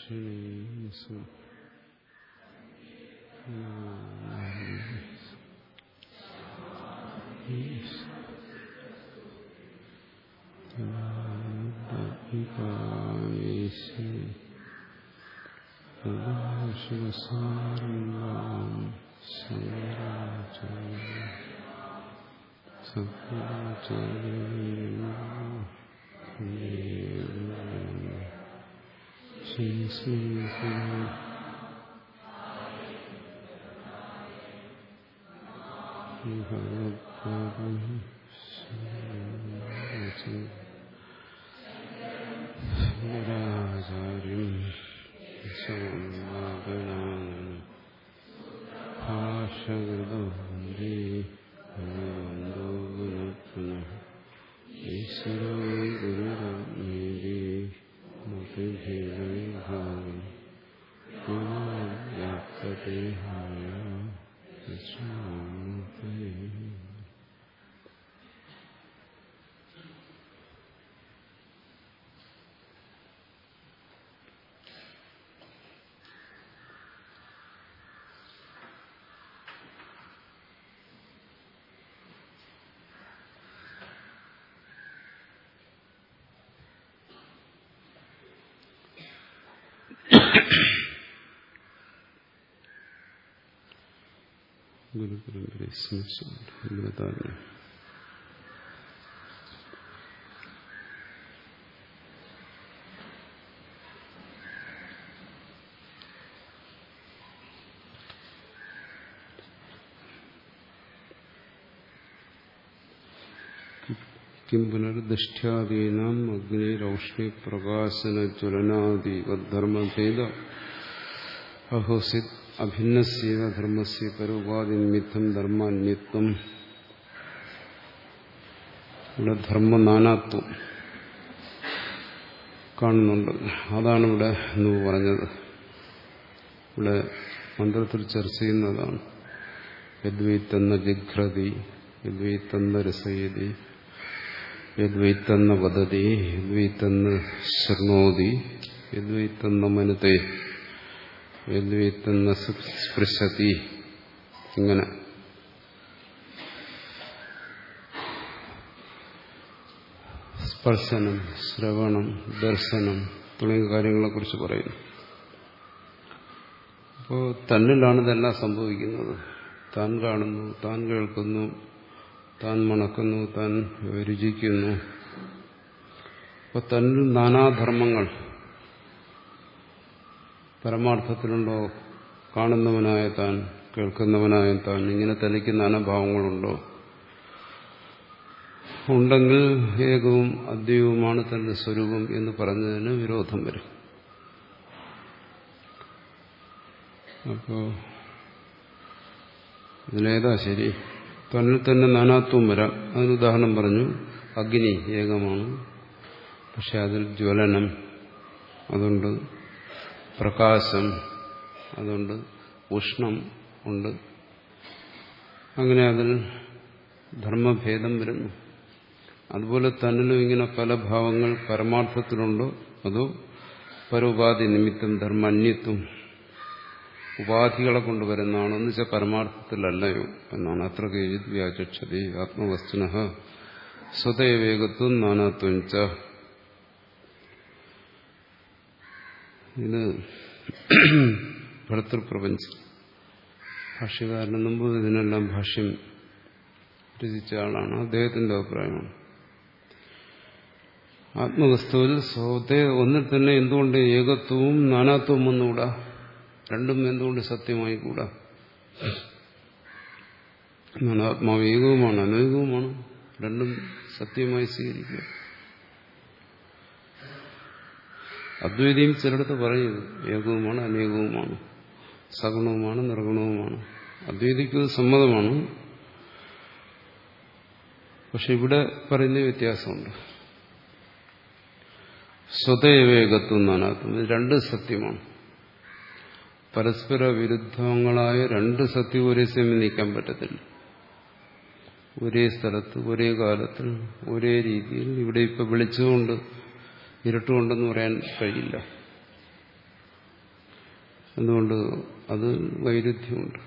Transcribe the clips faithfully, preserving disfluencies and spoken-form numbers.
ദക്ഷിണേശു ശങ്കരാചാര്യം ഭാഷകൃതോ വന്ദേ ഭഗവന്തോ പുനഃ ഈശ്വരോ ഗുരുരത്നേതി മതിഭേദവിഭാഗം വ്യാപ്തദേഹായ വിശ്വമൂർത്തയേ. ഗുരുപരമ്പരയെ സ്മരിച്ചുകൊണ്ട് കിം പുനർദൃഷ്ട്യാദീനാം അഗ്നിരൗഷ്ണി പ്രകാശന ജ്വലനാദി ധർമ്മഭേദ അഹോസിത് അഭിന്നസ്യ ധർമ്മസ്യ പരോപാധി നിമിത്തം ധർമാന്യത്വം. ഇവിടെ ധർമ്മനാനാത്വം കാണുന്നുണ്ട്. അതാണ് ഇവിടെ എന്ന് പറഞ്ഞത്. ഇവിടെ മന്ത്രത്തിൽ ചർച്ച ചെയ്യുന്നതാണ്. യദ്വൈത്തന്ന ജിഘ്രതി, യദ്വൈത്തന്ന രസയതി, യദ്വൈത്തന്ന വദതി, യദ്വൈത്തന്ന ശൃണോതി, യദ്വൈത്തന്ന മനുതേ, യദ്വൈത്തന്ന സ്പൃശതി. ഇങ്ങനെ സ്പർശനം, ശ്രവണം, ദർശനം തുടങ്ങിയ കാര്യങ്ങളെക്കുറിച്ച് പറയുന്നു. അപ്പോൾ തന്നിലാണ് ഇതെല്ലാം സംഭവിക്കുന്നത്. താൻ കാണുന്നു, താൻ കേൾക്കുന്നു, താൻ മണക്കുന്നു, താൻ രുചിക്കുന്നു. അപ്പോൾ തന്നിൽ നാനാധർമ്മങ്ങൾ പരമാർത്ഥത്തിലുണ്ടോ? കാണുന്നവനായ താൻ, കേൾക്കുന്നവനായ താൻ, ഇങ്ങനെ തനിക്ക് നാനാഭാവങ്ങളുണ്ടോ? ഉണ്ടെങ്കിൽ ഏകവും അദ്വൈതവുമാണ് തന്റെ സ്വരൂപം എന്ന് പറഞ്ഞതിന് വിരോധം വരും. അപ്പോ ഇതിലേതാ ശരി? തന്നിൽ തന്നെ നാനാത്വം വരാം. അതിന് ഉദാഹരണം പറഞ്ഞു. അഗ്നി ഏകമാണ്, പക്ഷെ അതിൽ ജ്വലനം അതുണ്ട്, പ്രകാശം അതുണ്ട്, ഉഷ്ണം ഉണ്ട്. അങ്ങനെ അതിൽ ധർമ്മഭേദം വരുന്നു. അതുപോലെ തന്നിലും ഇങ്ങനെ പല ഭാവങ്ങൾ പരമാർത്ഥത്തിലുണ്ടോ അതോ പരോപാധി നിമിത്തം ധർമാന്യത്വം ഉപാധികളെ കൊണ്ടുവരുന്നതാണോ എന്ന് വെച്ചാൽ പരമാർത്ഥത്തിലല്ലയോ എന്നാണ്. അത്ര കേജിത് വ്യാചക്ഷതി ആത്മവസ്തുനഃ സ്വതേവേകത്വം നാനാത്വം ച. ഇത് ഭർത്തൃപ്രപഞ്ചം ഭാഷ്യകാരന് മുമ്പ് ഇതിനെല്ലാം ഭാഷ്യം രചിച്ച ആളാണ്. അദ്ദേഹത്തിന്റെ അഭിപ്രായമാണ്. ആത്മവസ്തുവിൽ സ്വതേ ഒന്നിൽ തന്നെ എന്തുകൊണ്ട് ഏകത്വവും നാനാത്വവും ഒന്നുകൂടാ? രണ്ടും എന്തുകൊണ്ട് സത്യമായി കൂടാ? ആത്മാവ് ഏകവുമാണ്, അനേകവുമാണ്. രണ്ടും സത്യമായി സ്വീകരിക്കുക. അദ്വൈതിയും ചിലടത്ത് പറയുന്നത് ഏകവുമാണ്, അനേകവുമാണ്, സഗുണവുമാണ്, നിർഗുണവുമാണ്. അദ്വൈതിക്ക് സമ്മതമാണ്. പക്ഷെ ഇവിടെ പറയുന്ന വ്യത്യാസമുണ്ട്. സ്വതേവേകത്വം നാനാത്വം, ഇത് രണ്ട് സത്യമാണ്. പരസ്പര വിരുദ്ധങ്ങളായ രണ്ട് സത്യം ഒരേ സമയം നീക്കാൻ പറ്റത്തില്ല. ഒരേ സ്ഥലത്ത്, ഒരേ കാലത്തിൽ, ഒരേ രീതിയിൽ. ഇവിടെ ഇപ്പൊ വെളിച്ചമുണ്ട്, ഇരുട്ടുകൊണ്ടെന്ന് പറയാൻ കഴിയില്ല. എന്തുകൊണ്ട് അത് വൈരുദ്ധ്യമുണ്ട്.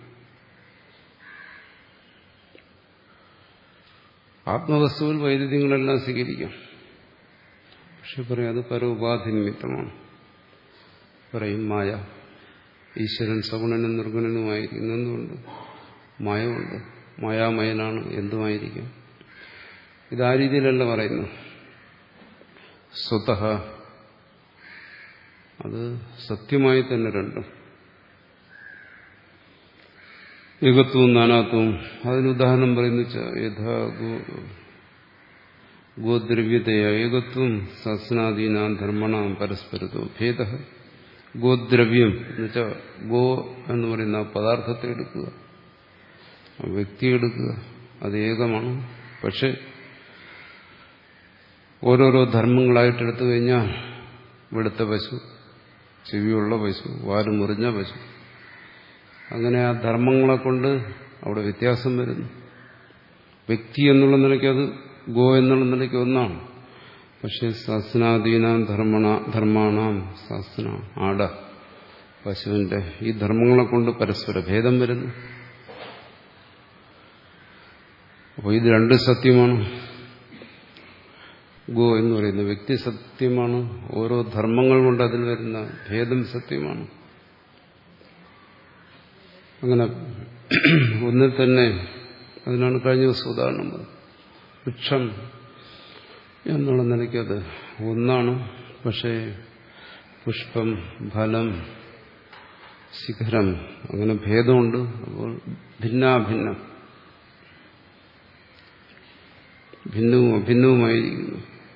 ആത്മവസ്തുവിൽ വൈരുദ്ധ്യങ്ങളെല്ലാം സ്വീകരിക്കാം. പക്ഷെ പറയും അത് പരോപാധി നിമിത്തമാണ്. പറയും മായ, ഈശ്വരൻ സഗുണനും നിർഗുണനുമായിരിക്കുന്നു. എന്തുകൊണ്ട്? മായമുണ്ട്, മായാമയനാണ്, എന്തുമായിരിക്കും. ഇതാ രീതിയിലല്ല പറയുന്നു. സ്വതഃ അത് സത്യമായി തന്നെ രണ്ടും, ഏകത്വവും നാനാത്വവും. അതിനുദാഹരണം പറയുന്ന യഥാ ഗോദ്രവ്യതയ ഏകത്വം സസ്നാദീനാം ധർമ്മണാം പരസ്പരത്തോ ഭേദ. ഗോദ്രവ്യം എന്നുവെച്ചാൽ ഗോ എന്ന് പറയുന്ന പദാർത്ഥത്തെ എടുക്കുക, വ്യക്തി എടുക്കുക, അത് ഏകമാണ്. പക്ഷെ ഓരോരോ ധർമ്മങ്ങളായിട്ട് എടുത്തു കഴിഞ്ഞാൽ വെളുത്ത പശു, ചെവിയുള്ള പശു, വാല് മുറിഞ്ഞ പശു, അങ്ങനെ ആ ധർമ്മങ്ങളെ കൊണ്ട് അവിടെ വ്യത്യാസം വരുന്നു. വ്യക്തി എന്നുള്ള നിലയ്ക്ക് അത് ഗോ എന്നുള്ള നിലയ്ക്ക് ഒന്നാണ്. പക്ഷെ സസ്നാദീനാം ധർമ്മണ ധർമ്മാണാം സസ്ന ആട പശുവിന്റെ ഈ ധർമ്മങ്ങളെ കൊണ്ട് പരസ്പര ഭേദം വരുന്നു. അപ്പോൾ ഇത് രണ്ട് സത്യമാണ്. ഗോ എന്ന് പറയുന്ന വ്യക്തി സത്യമാണ്, ഓരോ ധർമ്മങ്ങൾ കൊണ്ട് അതിൽ വരുന്ന ഭേദം സത്യമാണ്. അങ്ങനെ ഒന്നിൽ തന്നെ, അതിനാണ് കഴിഞ്ഞ ദിവസം ഉദാഹരണം പറഞ്ഞത്. വൃക്ഷം എന്നുള്ള നിലയ്ക്കത് ഒന്നാണ്, പക്ഷേ പുഷ്പം, ഫലം, ശിഖരം അങ്ങനെ ഭേദമുണ്ട്. അപ്പോൾ ഭിന്നാഭിന്നം, ഭിന്നവും അഭിന്നവുമായിരിക്കുന്നു.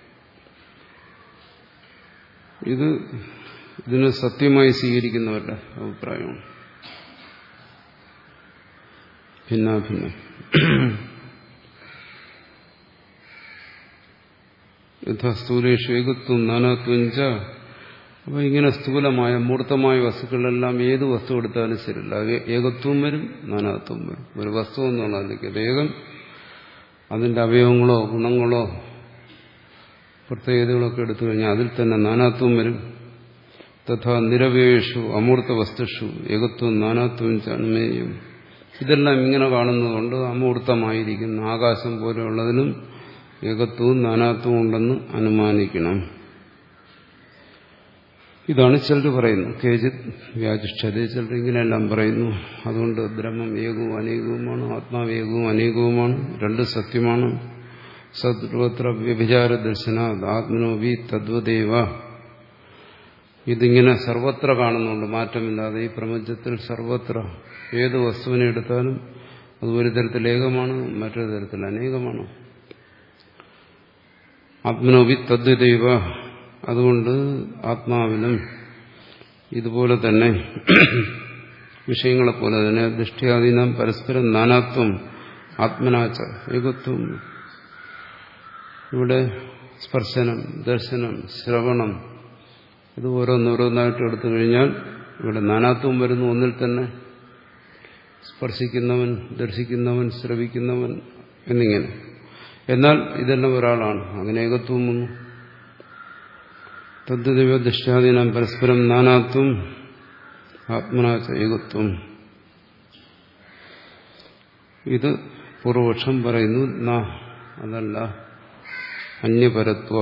ഇത് ഇതിനെ സത്യമായി സ്വീകരിക്കുന്നവരുടെ അഭിപ്രായമാണ്. ഭിന്നാഭിന്നം. യഥാ സ്ഥൂലേഷു ഏകത്വം നാനാത്വം ച. അപ്പോൾ ഇങ്ങനെ സ്ഥൂലമായ മൂർത്തമായ വസ്തുക്കളിലെല്ലാം ഏത് വസ്തു എടുത്താലും ശരിയല്ല, ഏകത്വം വരും, നാനാത്വം വരും. ഒരു വസ്തു എന്നുള്ള അതിലേക്ക് ഏകം, അതിന്റെ അവയവങ്ങളോ ഗുണങ്ങളോ പ്രത്യേകതകളൊക്കെ എടുത്തു കഴിഞ്ഞാൽ അതിൽ തന്നെ നാനാത്വം വരും. തഥാ നിരവയേഷു അമൂർത്ത വസ്തുഷു ഏകത്വം നാനാത്വം ച അനുമേയം. ഇതെല്ലാം ഇങ്ങനെ കാണുന്നതുകൊണ്ട് അമൂർത്തമായിരിക്കുന്ന ആകാശം പോലെയുള്ളതിനും ഏകത്വവും നാനാത്വവും ഉണ്ടെന്ന് അനുമാനിക്കണം. ഇതാണ് ചിലർ പറയുന്നു. കേജിത് വ്യാജിഷ്ഠത, ചിലർ ഇങ്ങനെയെല്ലാം പറയുന്നു. അതുകൊണ്ട് ബ്രഹ്മം ഏകവും അനേകവുമാണ്, ആത്മാവ് ഏകവും അനേകവുമാണ്, രണ്ട് സത്യമാണ്. സർവത്ര വ്യഭിചാര ദർശന ആത്മനോവി തദ്വദേവ. ഇതിങ്ങനെ സർവത്ര കാണുന്നുണ്ട്, മാറ്റമില്ലാതെ. ഈ പ്രപഞ്ചത്തിൽ സർവത്ര ഏത് വസ്തുവിനെ എടുത്താലും അത് ഒരു തരത്തിൽ ഏകമാണ്, മറ്റൊരു തരത്തിൽ അനേകമാണ്. ആത്മനോവി തദ്വദേവ. അതുകൊണ്ട് ആത്മാവിലും ഇതുപോലെ തന്നെ വിഷയങ്ങളെപ്പോലെ തന്നെ ദൃഷ്ടിയാദീനാം പരസ്പരം നാനാത്വം ആത്മനാച്ച ഏകത്വം. ഇവിടെ സ്പർശനം, ദർശനം, ശ്രവണം, ഇത് ഓരോന്നോരോന്നായിട്ട് എടുത്തു കഴിഞ്ഞാൽ ഇവിടെ നാനാത്വം വരുന്നു. ഒന്നിൽ തന്നെ സ്പർശിക്കുന്നവൻ, ദർശിക്കുന്നവൻ, ശ്രവിക്കുന്നവൻ എന്നിങ്ങനെ. എന്നാൽ ഇതെല്ലാം ഒരാളാണ്, അങ്ങനെ ഏകത്വം വന്നു. തദ്ദൈവ ദൃഷ്ടാദീനാം പരസ്പരം നാനാത്വം ആത്മനാച്ച ഏകത്വം. ഇത് പൂർവപക്ഷം പറയുന്നു. ന, അതല്ല, അന്യപരത്വ.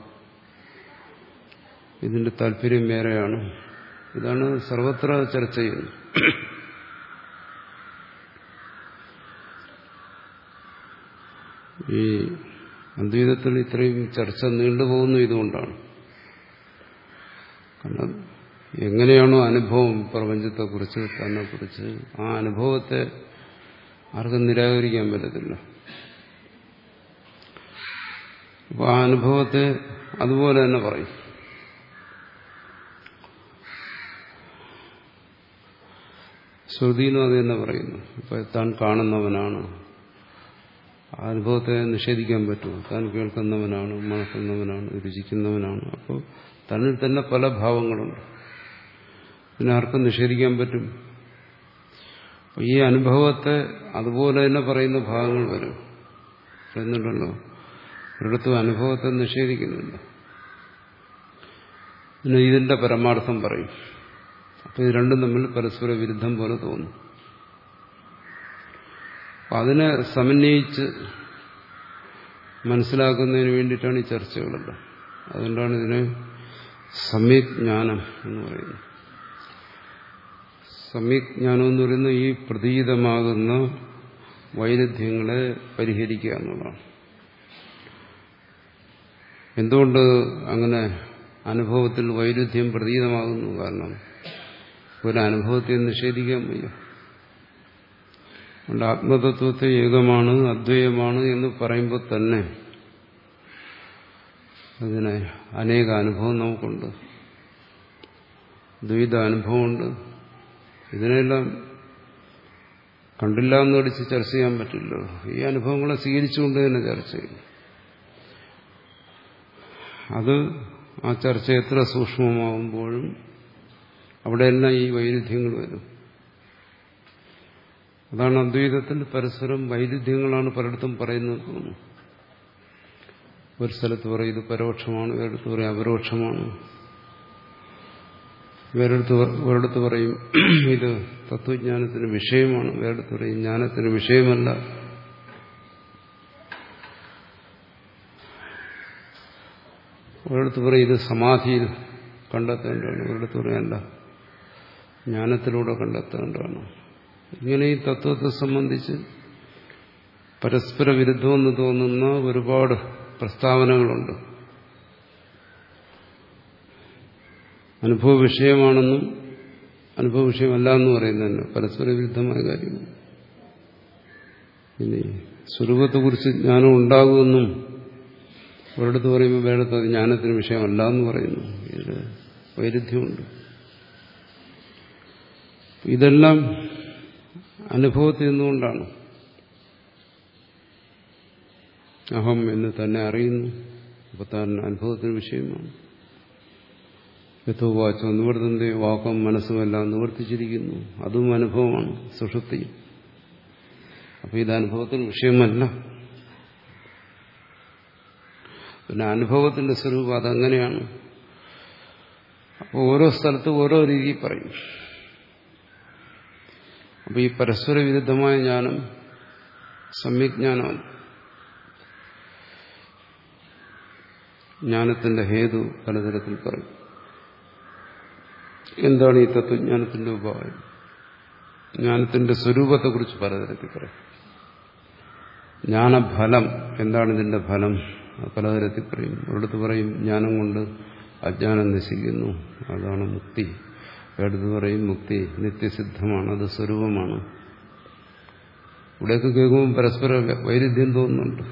ഇതിന്റെ താല്പര്യം വേറെയാണ്. ഇതാണ് സർവത്ര ചർച്ച ചെയ്യുന്നത്. ഈ അദ്വൈതത്തിൽ ഇത്രയും ചർച്ച നീണ്ടുപോകുന്നു ഇതുകൊണ്ടാണ്. കാരണം എങ്ങനെയാണോ അനുഭവം പ്രപഞ്ചത്തെക്കുറിച്ച്, തന്നെക്കുറിച്ച്, ആ അനുഭവത്തെ ആർക്കും നിരാകരിക്കാൻ പറ്റത്തില്ല. അപ്പോൾ ആ അനുഭവത്തെ അതുപോലെ തന്നെ പറയും. ശ്രുതിയിലും അത് തന്നെ പറയുന്നു. ഇപ്പൊ താൻ കാണുന്നവനാണ്, ആ അനുഭവത്തെ നിഷേധിക്കാൻ പറ്റുമോ? താൻ കേൾക്കുന്നവനാണ്, മണക്കുന്നവനാണ്, രുചിക്കുന്നവനാണ്. അപ്പോൾ തന്നിൽ തന്നെ പല ഭാവങ്ങളുണ്ട്, പിന്നെ ആർക്കും നിഷേധിക്കാൻ പറ്റും? ഈ അനുഭവത്തെ അതുപോലെ തന്നെ പറയുന്ന ഭാഗങ്ങൾ വരും. പറയുന്നുണ്ടല്ലോ, ഒരിടത്തും അനുഭവത്തെ നിഷേധിക്കുന്നില്ല. പിന്നെ ഇതിന്റെ പരമാർത്ഥം പറയും. അപ്പോൾ ഇത് രണ്ടും തമ്മിൽ പരസ്പര വിരുദ്ധം പോലെ തോന്നും. അതിനെ സമന്വയിച്ച് മനസ്സിലാക്കുന്നതിന് വേണ്ടിയിട്ടാണ് ഈ ചർച്ചകളെല്ലാം. അതുകൊണ്ടാണ് ഇതിനെ സമ്യക് ജ്ഞാനം എന്ന് പറയുന്നത്. സമ്യക് ജ്ഞാനം എന്ന് പറയുന്നത് ഈ പ്രതീതമാകുന്ന വൈരുദ്ധ്യങ്ങളെ പരിഹരിക്കുക എന്നുള്ളതാണ്. എന്തുകൊണ്ട് അങ്ങനെ അനുഭവത്തിൽ വൈരുദ്ധ്യം പ്രതീതമാകുന്നു? കാരണം ഒരു അനുഭവത്തെ നിഷേധിക്കാൻ വയ്യ. അതുകൊണ്ട് ആത്മതത്വത്തെ ഏകമാണ്, അദ്വൈതമാണ് എന്ന് പറയുമ്പോൾ തന്നെ അതിന് അനേക അനുഭവം നമുക്കുണ്ട്, ദ്വൈത അനുഭവമുണ്ട്. ഇതിനെല്ലാം കണ്ടില്ല എന്ന് പഠിച്ച് ചർച്ച ചെയ്യാൻ പറ്റില്ലല്ലോ. ഈ അനുഭവങ്ങളെ സ്വീകരിച്ചുകൊണ്ട് തന്നെ ചർച്ച ചെയ്യും. അത് ആ ചർച്ച എത്ര സൂക്ഷ്മമാകുമ്പോഴും അവിടെയെല്ലാം ഈ വൈരുദ്ധ്യങ്ങൾ വരും. അതാണ് അദ്വൈതത്തിൽ പരസ്പരം വൈരുദ്ധ്യങ്ങളാണ് പലയിടത്തും പറയുന്നത്. ഒരു സ്ഥലത്ത് പറയും ഇത് പരോക്ഷമാണ്, വേറെടുത്ത് പറയും അപരോക്ഷമാണ്, വേറെടുത്ത് ഒരിടത്ത് പറയും ഇത് തത്വജ്ഞാനത്തിന് വിഷയമാണ്, വേറെടുത്ത് പറയും ജ്ഞാനത്തിന് വിഷയമല്ല. ഒരിടത്ത് പറയും ഇത് സമാധിയിൽ കണ്ടെത്തേണ്ടതാണ്, ഒരിടത്ത് പറയാനല്ല ജ്ഞാനത്തിലൂടെ കണ്ടെത്തേണ്ടതാണ്. ഇങ്ങനെ ഈ തത്വത്തെ സംബന്ധിച്ച് പരസ്പര വിരുദ്ധമെന്ന് തോന്നുന്ന ഒരുപാട് പ്രസ്താവനകളുണ്ട്. അനുഭവ വിഷയമാണെന്നും അനുഭവ വിഷയമല്ല എന്ന് പറയുന്നതന്നെ പരസ്പര വിരുദ്ധമായ കാര്യമാണ്. ഇനി സ്വരൂപത്തെക്കുറിച്ച് ജ്ഞാനം ഉണ്ടാകുമെന്നും ഒരിടത്ത് പറയുമ്പോൾ വേറെടുത്ത് അത് ജ്ഞാനത്തിന് വിഷയമല്ല എന്ന് പറയുന്നു. ഇതിൽ വൈരുദ്ധ്യമുണ്ട്. ഇതെല്ലാം അനുഭവത്തിൽ നിന്നുകൊണ്ടാണ്. അഹം എന്ന് തന്നെ അറിയുന്നു, അപ്പോൾ താൻ അനുഭവത്തിന് വിഷയമാണ്. യഥോവാച്ചോ നിവർത്തന്റെ വാക്കും മനസ്സുമെല്ലാം നിവർത്തിച്ചിരിക്കുന്നു, അതും അനുഭവമാണ്, സുഷുപ്തി. അപ്പോൾ ഇത് അനുഭവത്തിന് വിഷയമല്ല. പിന്നെ അനുഭവത്തിന്റെ സ്വരൂപം അതങ്ങനെയാണ്. അപ്പോൾ ഓരോ സ്ഥലത്തും ഓരോ രീതി പറയും. അപ്പോൾ ഈ പരസ്പര വിരുദ്ധമായ ജ്ഞാനം സമ്യജ്ഞാനമാണ്. ജ്ഞാനത്തിന്റെ ഹേതു പലതരത്തിൽ പറയും. എന്താണ് ഈ തത്വജ്ഞാനത്തിന്റെ ഉപായം? ജ്ഞാനത്തിന്റെ സ്വരൂപത്തെക്കുറിച്ച് പലതരത്തിൽ പറയും. ജ്ഞാനഫലം എന്താണ് ഇതിന്റെ ഫലം? പലതരത്തിൽ പറയും. ഒരിടത്ത് പറയും ജ്ഞാനം കൊണ്ട് അജ്ഞാനം നശിക്കുന്നു, അതാണ് മുക്തി. എടുത്ത് പറയും മുക്തി നിത്യസിദ്ധമാണ്, അത് സ്വരൂപമാണ്. ഇവിടെയൊക്കെ കേൾക്കുമ്പോൾ പരസ്പര വൈരുദ്ധ്യം തോന്നുന്നുണ്ട്.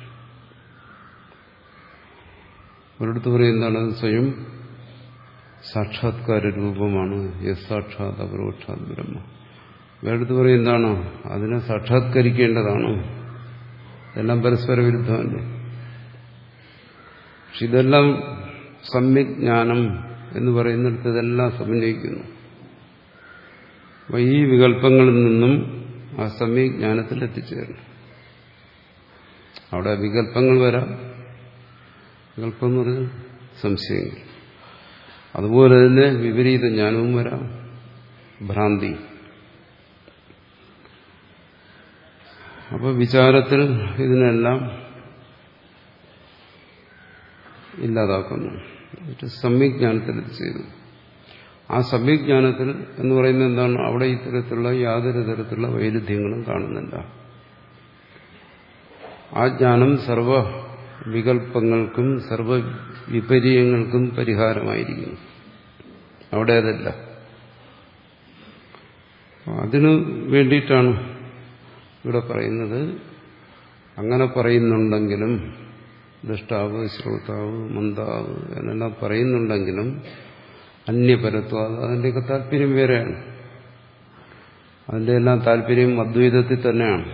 ഒരിടത്ത് പറയും എന്താണ് അത് സ്വയം സാക്ഷാത്കാര രൂപമാണ്, യസ് സാക്ഷാത് അപരോക്ഷാത് ബ്രഹ്മ. വേറെടുത്ത് പറയും എന്താണ് അതിനെ സാക്ഷാത്കരിക്കേണ്ടതാണ്. ഇതെല്ലാം പരസ്പര വിരുദ്ധമല്ലേ? പക്ഷെ ഇതെല്ലാം സമ്യജ്ഞാനം എന്ന് പറയുന്നിടത്ത് ഇതെല്ലാം സമന്വയിക്കുന്നു. അപ്പോൾ ഈ വികല്പങ്ങളിൽ നിന്നും ആ സമ്യജ്ഞാനത്തിൽ എത്തിച്ചേരണം. അവിടെ വികല്പങ്ങൾ വരാം. വികല്പം എന്ന് പറഞ്ഞാൽ സംശയങ്ങൾ. അതുപോലെ തന്നെ വിപരീത ജ്ഞാനവും വരാം, ഭ്രാന്തി. അപ്പോൾ വിചാരത്തിൽ ഇതിനെല്ലാം ഇല്ലാതാക്കുന്നു. സമ്യജ്ഞാനത്തിൽ എത്തിച്ചേരുന്നു. ആ സമ്യജ്ഞാനത്തിൽ എന്ന് പറയുന്നത് എന്താണ്? അവിടെ ഇത്തരത്തിലുള്ള യാതൊരു തരത്തിലുള്ള വൈരുദ്ധ്യങ്ങളും കാണുന്നില്ല. ആ ജ്ഞാനം സർവ വികല്പങ്ങൾക്കും സർവ വിപര്യങ്ങൾക്കും പരിഹാരമായിരിക്കുന്നു. അവിടെ അതല്ല. അതിനു വേണ്ടിയിട്ടാണ് ഇവിടെ പറയുന്നത്. അങ്ങനെ പറയുന്നുണ്ടെങ്കിലും ദൃഷ്ടാവ്, ശ്രോതാവ്, മന്ദാവ് എന്നെല്ലാം പറയുന്നുണ്ടെങ്കിലും അന്യപരത്വം, അതിൻ്റെയൊക്കെ താല്പര്യം വേറെയാണ്. അതിൻ്റെ എല്ലാം താല്പര്യം അദ്വൈതത്തിൽ തന്നെയാണ്.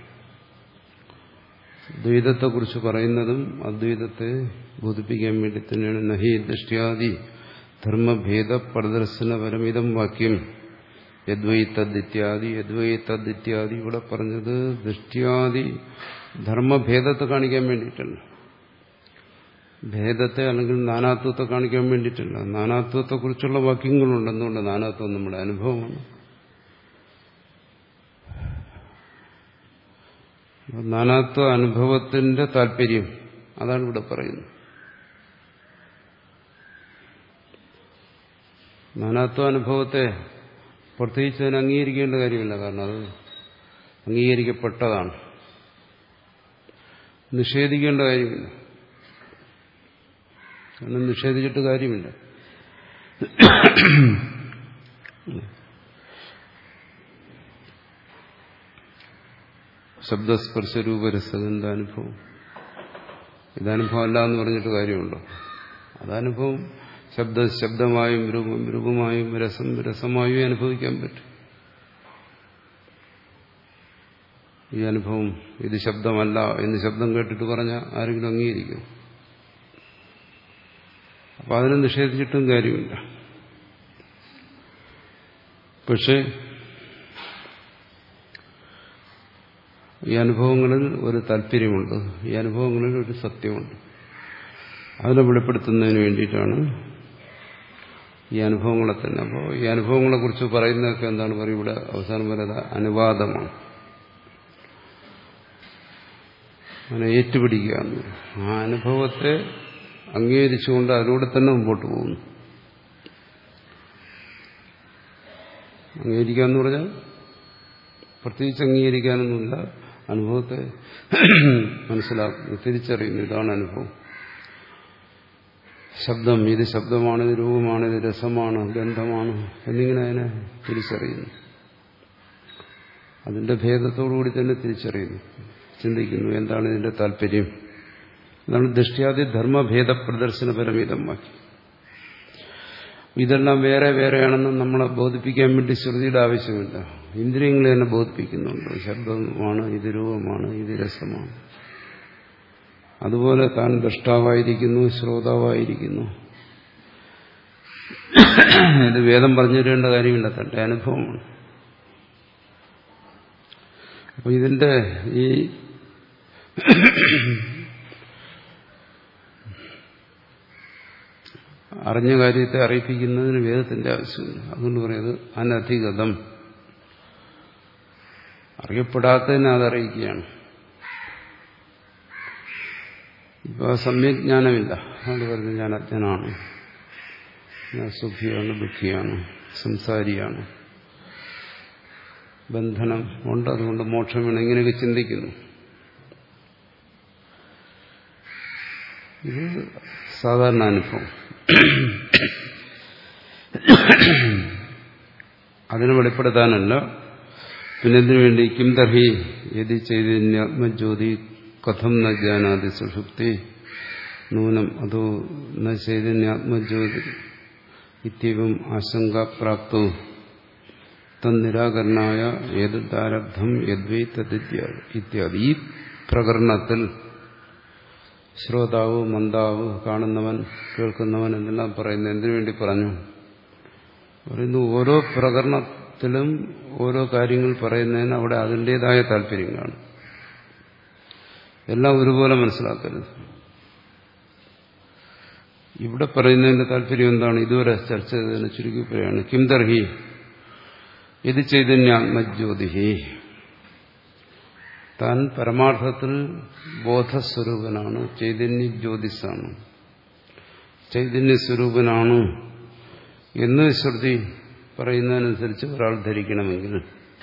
ദ്വൈതത്തെക്കുറിച്ച് പറയുന്നതും അദ്വൈതത്തെ ബോധിപ്പിക്കാൻ വേണ്ടി തന്നെയാണ്. നഹി ദൃഷ്ട്യാദി ധർമ്മഭേദ പ്രദർശന പരമിതം വാക്യം യദ്വൈ തദ്ദിത്യാദി യദ്വൈ തദ്ദിത്യാദി. ഇവിടെ പറഞ്ഞത് ദൃഷ്ട്യാദി ധർമ്മഭേദത്തെ കാണിക്കാൻ വേണ്ടിയിട്ടാണ്. ഭേദത്തെ അല്ലെങ്കിൽ നാനാത്വത്തെ കാണിക്കാൻ വേണ്ടിയിട്ടല്ല. നാനാത്വത്തെക്കുറിച്ചുള്ള വാക്യങ്ങളുണ്ട്. എന്തുകൊണ്ട്? നാനാത്വം നമ്മുടെ അനുഭവമാണ്. നാനാത്വ അനുഭവത്തിന്റെ താല്പര്യം അതാണ് ഇവിടെ പറയുന്നത്. നാനാത്വ അനുഭവത്തെ പ്രത്യേകിച്ച് അതിന് അംഗീകരിക്കേണ്ട കാര്യമില്ല. കാരണം അത് അംഗീകരിക്കപ്പെട്ടതാണ്. നിഷേധിക്കേണ്ട കാര്യമില്ല. കാരണം നിഷേധിച്ചിട്ട് കാര്യമില്ല. ശബ്ദസ്പർശരൂപരസഗന്ധാനുഭവം ഇതനുഭവം അല്ല എന്ന് പറഞ്ഞിട്ട് കാര്യമുണ്ടോ? അതനുഭവം ശബ്ദ ശബ്ദമായും രൂപം രൂപമായും രസം രസമായും അനുഭവിക്കാൻ പറ്റും. ഈ അനുഭവം ഇത് ശബ്ദമല്ല എന്ന് ശബ്ദം കേട്ടിട്ട് പറഞ്ഞാൽ ആരെങ്കിലും അംഗീകരിക്കും? അപ്പൊ അതിനെ നിഷേധിച്ചിട്ടും കാര്യമില്ല. പക്ഷെ ഈ അനുഭവങ്ങളിൽ ഒരു താല്പര്യമുണ്ട്, ഈ അനുഭവങ്ങളിൽ ഒരു സത്യമുണ്ട്. അതിനെ വെളിപ്പെടുത്തുന്നതിന് വേണ്ടിയിട്ടാണ് ഈ അനുഭവങ്ങളെ തന്നെ. അപ്പോൾ ഈ അനുഭവങ്ങളെക്കുറിച്ച് പറയുന്നതൊക്കെ എന്താണ് പറയും? ഇവിടെ അവസാനം പറയുന്നത് അനുവാദമാണ്. അങ്ങനെ ഏറ്റുപിടിക്കുക എന്ന് പറയും. ആ അനുഭവത്തെ അംഗീകരിച്ചുകൊണ്ട് അതിലൂടെ തന്നെ മുമ്പോട്ട് പോകുന്നു. അംഗീകരിക്കുക എന്ന് പറഞ്ഞാൽ പ്രത്യേകിച്ച് അംഗീകരിക്കാനൊന്നുമില്ല. അനുഭവത്തെ മനസ്സിലാക്കുന്നു, തിരിച്ചറിയുന്നു. ഇതാണ് അനുഭവം. ശബ്ദം ഇത് ശബ്ദമാണ്, ഇത് രൂപമാണ്, ഇത് രസമാണ്, ഗന്ധമാണ് എന്നിങ്ങനെ അതിനെ തിരിച്ചറിയുന്നു. അതിന്റെ ഭേദത്തോടുകൂടി തന്നെ തിരിച്ചറിയുന്നു, ചിന്തിക്കുന്നു എന്താണ് ഇതിന്റെ താല്പര്യം. അതാണ് ദൃഷ്ട്യാദി ധർമ്മഭേദ പ്രദർശനപരമിതമാക്കി. ഇതെല്ലാം വേറെ വേറെയാണെന്ന് നമ്മളെ ബോധിപ്പിക്കാൻ വേണ്ടി ശ്രുതിയുടെ ആവശ്യമില്ല. ഇന്ദ്രിയങ്ങളെ തന്നെ ബോധിപ്പിക്കുന്നുണ്ട്. ശബ്ദമാണ്, ഇത് രൂപമാണ്, ഇത് രസമാണ്. അതുപോലെ താൻ ദ്രഷ്ടാവായിരിക്കുന്നു, ശ്രോതാവായിരിക്കുന്നു. ഇത് വേദം പറഞ്ഞു തരേണ്ട കാര്യമില്ല, തന്റെ അനുഭവമാണ്. അപ്പൊ ഇതിന്റെ ഈ അറിഞ്ഞ കാര്യത്തെ അറിയിപ്പിക്കുന്നതിന് വേദത്തിന്റെ ആവശ്യമില്ല. അതുകൊണ്ട് പറയുന്നത് അനധിഗതം, അറിയപ്പെടാത്തതിനെ അതറിയിക്കുകയാണ്. ഇപ്പൊ സമ്യജ്ഞാനമില്ല, അതുകൊണ്ട് പറയുന്നത് ഞാൻ അജ്ഞനാണ്, ഞാൻ സുഖിയാണ്, ദുഃഖിയാണ്, സംസാരിയാണ്, ബന്ധനം ഉണ്ട്, അതുകൊണ്ട് മോക്ഷം വേണം, ഇങ്ങനെയൊക്കെ ചിന്തിക്കുന്നു. ഇത് സാധാരണ അനുഭവം. അതിന് വെളിപ്പെടുത്താനല്ല. പിന്നെന്തിനു വേണ്ടി? കിം തർഹി യതി ചൈതന്യാത്മജ്യോതി കഥം ന ജാനാതി സുഷുപ്തി നൂനം അതോ ന ചൈതന്യാത്മജ്യോതി ഇത്യവും ആശങ്കാപ്രാപ്തോ തന്നിരാകരണായ ഏതാരബ്ധം യദ്വൈ തദിത്യാദി. ഈ പ്രകരണത്തിൽ ശ്രോതാവ്, മന്ദാവ്, കാണുന്നവൻ, കേൾക്കുന്നവൻ എന്നെല്ലാം പറയുന്നത് എന്തിനു വേണ്ടി പറഞ്ഞു? പറയുന്നു ഓരോ പ്രകരണത്തിലും ഓരോ കാര്യങ്ങൾ പറയുന്നതിന് അവിടെ അതിൻ്റെതായ താല്പര്യം കാണും. എല്ലാം ഒരുപോലെ മനസ്സിലാക്കരുത്. ഇവിടെ പറയുന്നതിന്റെ താല്പര്യം എന്താണ്? ഇതുവരെ ചർച്ച ചെയ്തതിന് ചുരുക്കി പറയാണ്. കിം തർഹി ഇത് ചൈതന്യാത്മജ്യോതിഹി, താൻ പരമാർത്ഥത്തിൽ ബോധസ്വരൂപനാണ്, ചൈതന്യ ജ്യോതിസാണ്, ചൈതന്യസ്വരൂപനാണ് എന്ന് ശ്രുതി പറയുന്നതനുസരിച്ച് ഒരാൾ ധരിക്കണമെങ്കിൽ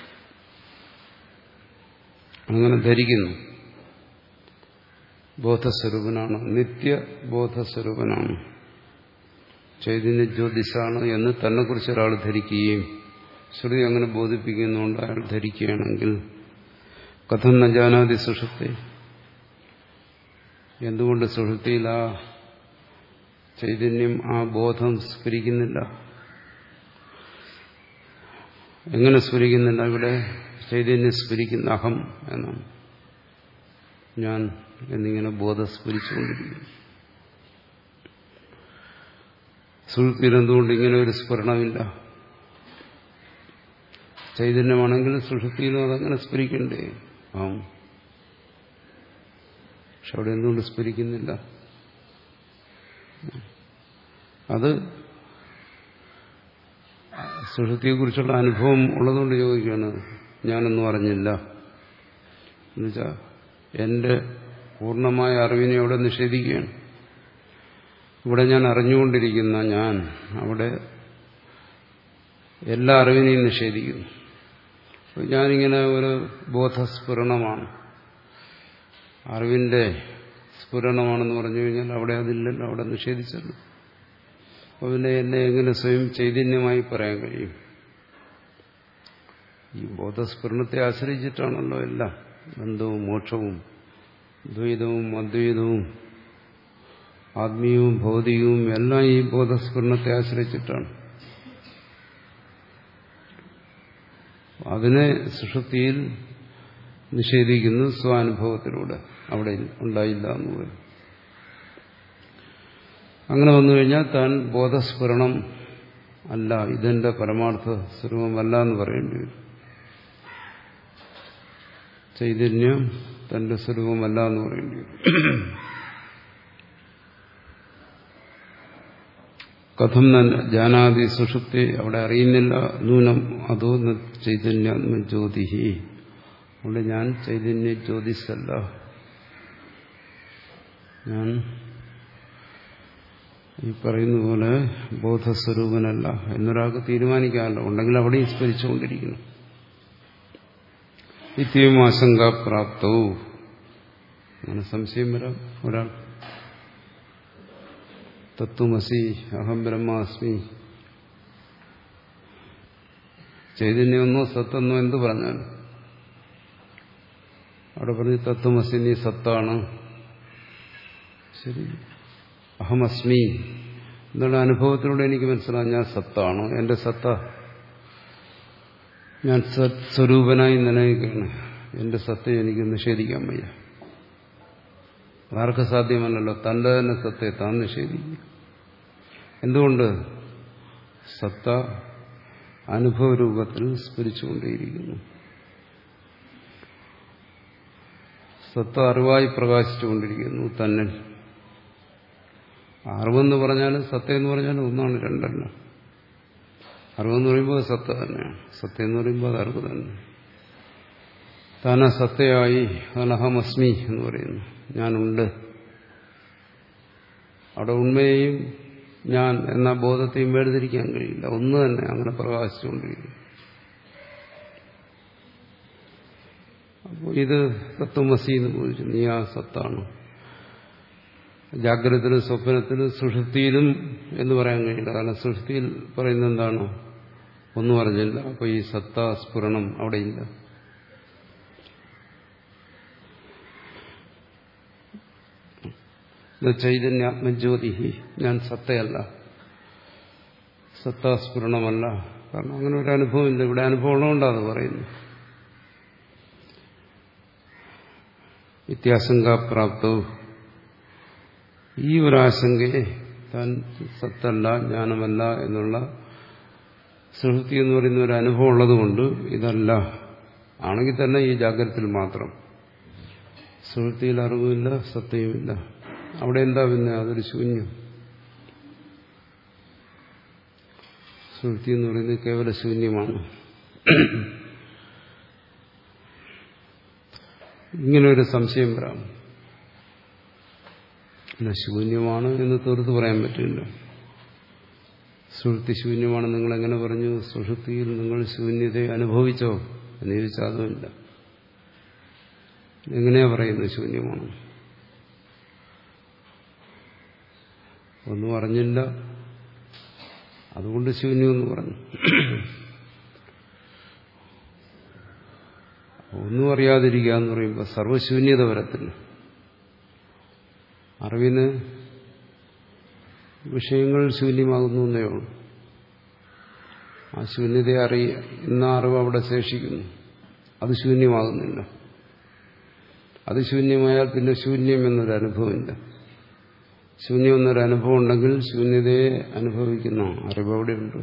അങ്ങനെ ധരിക്കുന്നു. ബോധസ്വരൂപനാണ്, നിത്യബോധസ്വരൂപനാണ്, ചൈതന്യ ജ്യോതിസാണ് എന്ന് തന്നെക്കുറിച്ച് ഒരാൾ ധരിക്കുകയും ശ്രുതി അങ്ങനെ ബോധിപ്പിക്കുന്നുകൊണ്ട് അയാൾ ധരിക്കുകയാണെങ്കിൽ കഥം ന ജാനാതി സുഷുപ്തി, എന്തുകൊണ്ട് സുഷുപ്തിയിൽ ആ ചൈതന്യം, ആ ബോധം സ്ഫുരിക്കുന്നില്ല? എങ്ങനെ സ്ഫുരിക്കുന്നില്ല? ഇവിടെ ചൈതന്യം സ്ഫുരിക്കുന്ന അഹം എന്നാണ്, ഞാൻ എന്നിങ്ങനെ ബോധം സ്ഫുരിച്ചുകൊണ്ടിരിക്കുന്നു. സുഷുപ്തിയിൽ എന്തുകൊണ്ട് ഇങ്ങനെ ഒരു സ്ഫുരണമില്ല? ചൈതന്യമാണെങ്കിൽ സുഷുപ്തിയിലും അതങ്ങനെ സ്ഫുരിക്കണ്ടേ? ആം. പക്ഷെ അവിടെ എന്തുകൊണ്ട് സ്ഫുരിക്കുന്നില്ല? അത് സുഷുപ്തിയെക്കുറിച്ചുള്ള അനുഭവം ഉള്ളതുകൊണ്ട് ചോദിക്കുകയാണ്. ഞാനൊന്നും അറിഞ്ഞില്ല എന്നുവെച്ചാൽ എന്റെ പൂർണ്ണമായ അറിവിനെ അവിടെ നിഷേധിക്കുകയാണ്. ഇവിടെ ഞാൻ അറിഞ്ഞുകൊണ്ടിരിക്കുന്ന ഞാൻ അവിടെ എല്ലാ അറിവിനെയും നിഷേധിക്കുന്നു. ഞാനിങ്ങനെ ഒരു ബോധസ്ഫുരണമാണ്, അറിവിന്റെ സ്ഫുരണമാണെന്ന് പറഞ്ഞു കഴിഞ്ഞാൽ അവിടെ അതില്ലല്ലോ, അവിടെ നിഷേധിച്ചല്ലോ. അപ്പോൾ പിന്നെ എന്നെ എങ്ങനെ സ്വയം ചൈതന്യമായി പറയാൻ കഴിയും? ഈ ബോധസ്ഫുരണത്തെ ആശ്രയിച്ചിട്ടാണല്ലോ എല്ലാം, ബന്ധവും മോക്ഷവും ദ്വൈതവും അദ്വൈതവും ആത്മീയവും ഭൗതികവും എല്ലാം ഈ ബോധസ്ഫുരണത്തെ ആശ്രയിച്ചിട്ടാണ്. അതിനെ സുഷുപ്തിയിൽ നിഷേധിക്കുന്നു സ്വാനുഭവത്തിലൂടെ. അവിടെ ഉണ്ടായില്ല എന്ന് പറയും. അങ്ങനെ വന്നു കഴിഞ്ഞാൽ താൻ ബോധസ്ഫുരണം അല്ല, ഇതെന്റെ പരമാർത്ഥ സ്വരൂപമല്ല എന്ന് പറയേണ്ടി വരും. ചൈതന്യം തന്റെ സ്വരൂപമല്ല എന്ന് പറയേണ്ടി വരും. കഥം ജാനാദി സുഷുപ്തി അവിടെ അറിയുന്നില്ല. നൂനം അതോ ചൈതന്യാത്മ ജ്യോതി. അവിടെ ഞാൻ ചൈതന്യ ജ്യോതിസല്ല, ഞാൻ ഈ പറയുന്ന പോലെ ബോധസ്വരൂപനല്ല എന്നൊരാൾക്ക് തീരുമാനിക്കാമല്ലോ. ഉണ്ടെങ്കിൽ അവിടെയും സ്മരിച്ചുകൊണ്ടിരിക്കണം. നിത്യവും ആശങ്കാപ്രാപ്തവും അങ്ങനെ സംശയം വരാം ഒരാൾ. തത്വമസി അഹം ബ്രഹ്മാസ്മി, ചൈതന്യമൊന്നോ സത്തെന്നോ എന്ത് പറഞ്ഞാലും അവിടെ പറഞ്ഞ് തത്വമസി നീ സത്താണ്, ശരി, അഹമസ്മി എന്നുള്ള അനുഭവത്തിലൂടെ എനിക്ക് മനസ്സിലാവും ഞാൻ സത്താണ്, എന്റെ സത്ത ഞാൻ സ്വരൂപനായി നിലനിൽക്കുകയാണ്, എന്റെ സത്തയെ എനിക്ക് നിഷേധിക്കാൻ വയ്യ. ആർക്ക് സാധ്യമല്ലല്ലോ തന്റെ തന്നെ സത്തയെ താൻ നിഷേധിക്കും. എന്തുകൊണ്ട്? സത്ത അനുഭവരൂപത്തിൽ സ്ഫുരിച്ചുകൊണ്ടേയിരിക്കുന്നു. സത്ത അറിവായി പ്രകാശിച്ചുകൊണ്ടിരിക്കുന്നു തന്നെ. അറിവെന്ന് പറഞ്ഞാലും സത്തയെന്ന് പറഞ്ഞാലും ഒന്നാണ്, രണ്ടല്ല. അറിവെന്ന് പറയുമ്പോൾ സത്ത തന്നെയാണ്, സത്തയെന്ന് പറയുമ്പോൾ അത് അറിവ് തന്നെ. താന സത്തയായി അനഹമസ്മി എന്ന് പറയുന്നു, ഞാനുണ്ട്. അവിടെ ഉണ്മയെയും ഞാൻ എന്ന ബോധത്തെയും വേർതിരിക്കാൻ കഴിയില്ല, ഒന്ന് തന്നെ അങ്ങനെ പ്രകാശിച്ചുകൊണ്ടിരിക്കും. അപ്പോൾ ഇത് തത്വമസി എന്ന് ചോദിച്ചു, നീ ആ സത്താണ്. ജാഗ്രതത്തിലും സ്വപ്നത്തിലും സുഷുപ്തിയിലും എന്ന് പറയാൻ കഴിയില്ല. കാരണം സുഷുപ്തിയിൽ പറയുന്നത് എന്താണ്? ഒന്നും അറിഞ്ഞില്ല. അപ്പൊ ഈ സത്താ സ്ഫുരണം അവിടെയില്ല. ചൈതന്യാത്മജ്യോതി, ഞാൻ സത്തയല്ല, സത്താസ്ഫുരണമല്ല. കാരണം അങ്ങനെ ഒരു അനുഭവമില്ല. ഇവിടെ അനുഭവം ഉള്ളതുകൊണ്ടാണ് പറയുന്നു. നിത്യാശങ്കാപ്രാപ്തവും, ഈ ഒരാശങ്കയെ താൻ സത്തല്ല ജ്ഞാനമല്ല എന്നുള്ള സുഷുപ്തി എന്ന് പറയുന്ന ഒരു അനുഭവം ഉള്ളതുകൊണ്ട് ഇതല്ല. ആണെങ്കിൽ തന്നെ ഈ ജാഗ്രതത്തിൽ മാത്രം, സുഷുപ്തിയിൽ അറിവുമില്ല, സത്തയുമില്ല. അവിടെ എന്താ പിന്നെ? അതൊരു ശൂന്യം. സുഷുപ്തി എന്ന് പറയുന്നത് കേവല ശൂന്യമാണ്. ഇങ്ങനെ ഒരു സംശയം വരാം. പിന്നെ ശൂന്യമാണ് എന്ന് തീർത്ത് പറയാൻ പറ്റില്ല. സുഷുപ്തി ശൂന്യമാണ് നിങ്ങൾ എങ്ങനെ പറഞ്ഞു? സുഷുപ്തിയിൽ നിങ്ങൾ ശൂന്യതയെ അനുഭവിച്ചോ എന്ന് ചോദിച്ചാൽ അതുമില്ല. എങ്ങനെയാ പറയുന്നത് ശൂന്യമാണ്? ഒന്നും അറിഞ്ഞില്ല, അതുകൊണ്ട് ശൂന്യമെന്ന് പറഞ്ഞു. ഒന്നും അറിയാതിരിക്കുക എന്ന് പറയുമ്പോൾ സർവശൂന്യത വരത്തില്ല. അറിവിന് വിഷയങ്ങൾ ശൂന്യമാകുന്നു എന്നേ ഉള്ളൂ. ആ ശൂന്യതയെ അറിയുന്ന അറിവ് അവിടെ ശേഷിക്കുന്നു, അത് ശൂന്യമാകുന്നില്ല. അത് ശൂന്യമായാൽ പിന്നെ ശൂന്യം എന്നൊരു അനുഭവമില്ല. ശൂന്യം എന്നൊരു അനുഭവം ഉണ്ടെങ്കിൽ ശൂന്യതയെ അനുഭവിക്കുന്ന അറിവ് അവിടെയുണ്ട്.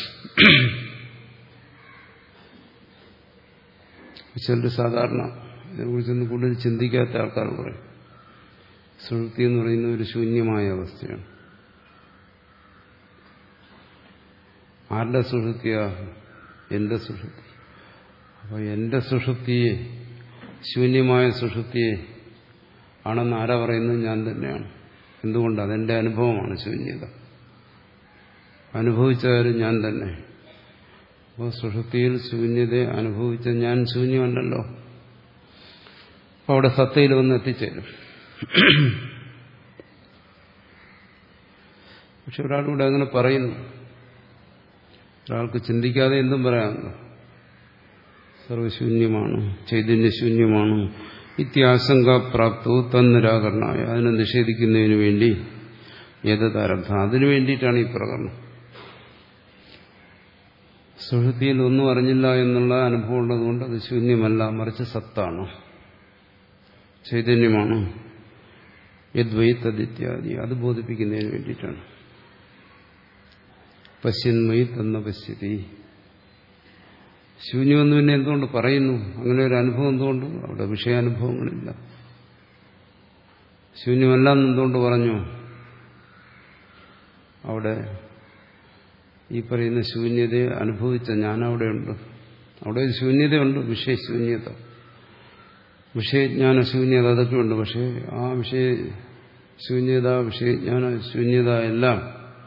ചിലർ സാധാരണ ഇതിനെക്കുറിച്ചൊന്നും കൂടുതൽ ചിന്തിക്കാത്ത ആൾക്കാർ പറയും സുഷുപ്തി എന്ന് പറയുന്ന ഒരു ശൂന്യമായ അവസ്ഥയാണ്. ആരുടെ സുഷുപ്തിയാ? എന്റെ സുഷുപ്തി. അപ്പോൾ എന്റെ സുഷുപ്തിയെ, ശൂന്യമായ സുഷുപ്തിയെ ആണെന്ന് ആരാ പറയുന്നത്? ഞാൻ തന്നെയാണ്. എന്തുകൊണ്ട്? അതെന്റെ അനുഭവമാണ് ശൂന്യത. അനുഭവിച്ചാലും ഞാൻ തന്നെ. അപ്പോൾ സുഷുപ്തിയിൽ ശൂന്യതയെ അനുഭവിച്ച ഞാൻ ശൂന്യമല്ലല്ലോ. അപ്പോൾ അവിടെ സത്തയിൽ വന്ന് എത്തിച്ചേരും. പക്ഷെ ഒരാളിവിടെ അങ്ങനെ പറയുന്നു. ഒരാൾക്ക് ചിന്തിക്കാതെ എന്തും പറയാമല്ലോ. സർവശൂന്യമാണ്, ചൈതന്യശൂന്യമാണ്. ഇത്യാശങ്കാപ്രാപ്തവും തന്നിരാകരണമായ, അതിനെ നിഷേധിക്കുന്നതിന് വേണ്ടി ഏതതാരബ്ധ, അതിനു വേണ്ടിയിട്ടാണ് ഈ പ്രകരണം. സുഷുപ്തിയിൽ ഒന്നും അറിഞ്ഞില്ല എന്നുള്ള അനുഭവം ഉള്ളതുകൊണ്ട് അത് ശൂന്യമല്ല, മറിച്ച് സത്താണ്, ചൈതന്യമാണ്. യദ്വൈ തദിത്യാദി, അത് ബോധിപ്പിക്കുന്നതിന് വേണ്ടിയിട്ടാണ്. പശ്യന്മയി തന്ന പശ്യതി, ശൂന്യമെന്ന് പിന്നെ എന്തുകൊണ്ട് പറയുന്നു? അങ്ങനെ ഒരു അനുഭവം എന്തുകൊണ്ട്? അവിടെ വിഷയാനുഭവങ്ങളില്ല. ശൂന്യമല്ല എന്നെന്തുകൊണ്ട് പറഞ്ഞു? അവിടെ ഈ പറയുന്ന ശൂന്യതയെ അനുഭവിച്ച ഞാൻ അവിടെയുണ്ട്. അവിടെ ഒരു ശൂന്യതയുണ്ട്, വിഷയശൂന്യത, വിഷയജ്ഞാന ശൂന്യത, അതൊക്കെ ഉണ്ട്. പക്ഷേ ആ വിഷയ ശൂന്യത, വിഷയജ്ഞാന ശൂന്യത എല്ലാം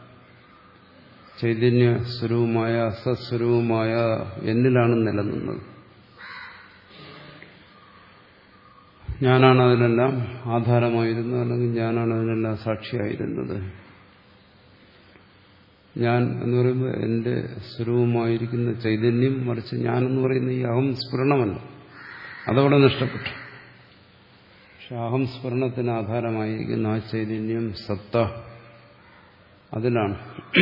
ചൈതന്യ സ്വരൂപമായ സത്സ്വരൂപമായ എന്നിലാണ് നിലനിന്നത്. ഞാനാണ് അതിനെല്ലാം ആധാരമായിരുന്നത്, അല്ലെങ്കിൽ ഞാനാണ് അതിനെല്ലാം സാക്ഷിയായിരുന്നത്. ഞാൻ എന്ന് പറയുമ്പോൾ എന്റെ സ്വരൂപമായിരിക്കുന്ന ചൈതന്യം, മറിച്ച് ഞാനെന്ന് പറയുന്ന ഈ അഹം സ്ഫുരണമല്ല, അതവിടെ നഷ്ടപ്പെട്ടു. പക്ഷെ അഹം സ്ഫുരണത്തിന് ആധാരമായിരിക്കുന്ന ആ ചൈതന്യം, സത്ത, അതിലാണ്.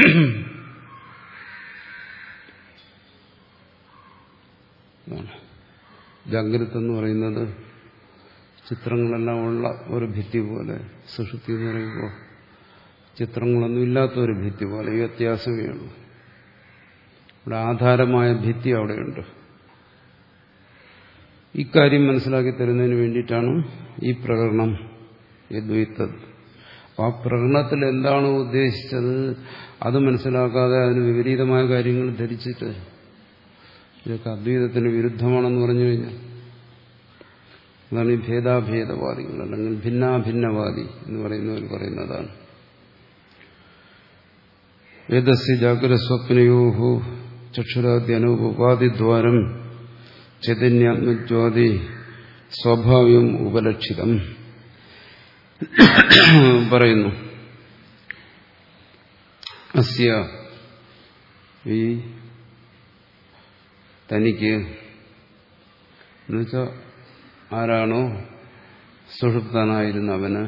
ജാഗ്രത എന്ന് പറയുന്നത് ചിത്രങ്ങളെല്ലാം ഉള്ള ഒരു ഭിത്തി പോലെ, സുഷുപ്തി എന്ന് പറയുമ്പോൾ ചിത്രങ്ങളൊന്നും ഇല്ലാത്ത ഒരു ഭിത്തി പോലെ, ഈ വ്യത്യാസമേ ഉള്ളൂ. ഇവിടെ ആധാരമായ ഭിത്തി അവിടെയുണ്ട്. ഇക്കാര്യം മനസ്സിലാക്കി തരുന്നതിന് വേണ്ടിയിട്ടാണ് ഈ പ്രകരണം. യദ്വൈത്തത്. അപ്പം ആ പ്രകടനത്തിൽ എന്താണോ ഉദ്ദേശിച്ചത് അത് മനസ്സിലാക്കാതെ അതിന് വിപരീതമായ കാര്യങ്ങൾ ധരിച്ചിട്ട് ഇതൊക്കെ അദ്വൈതത്തിന് വിരുദ്ധമാണെന്ന് പറഞ്ഞു കഴിഞ്ഞാൽ അതാണ് ഈ ഭേദാഭേദവാദികൾ, അല്ലെങ്കിൽ ഭിന്നാഭിന്നവാദി എന്ന് പറയുന്നവർ പറയുന്നതാണ്. വേദസ്യ ജാഗ്രസ്വപ്നയോഹോ ചക്ഷുരാദി അനൂപാദിദ്വാരം ചൈതന്യാത്മജ്വാതി സ്വാഭാവികം ഉപലക്ഷിതം പറയുന്നു. അസ്യ, ഈ തനിക്ക് എന്നുവെച്ചാൽ ആരാണോ സുഷുപ്തനായിരുന്ന അവന്,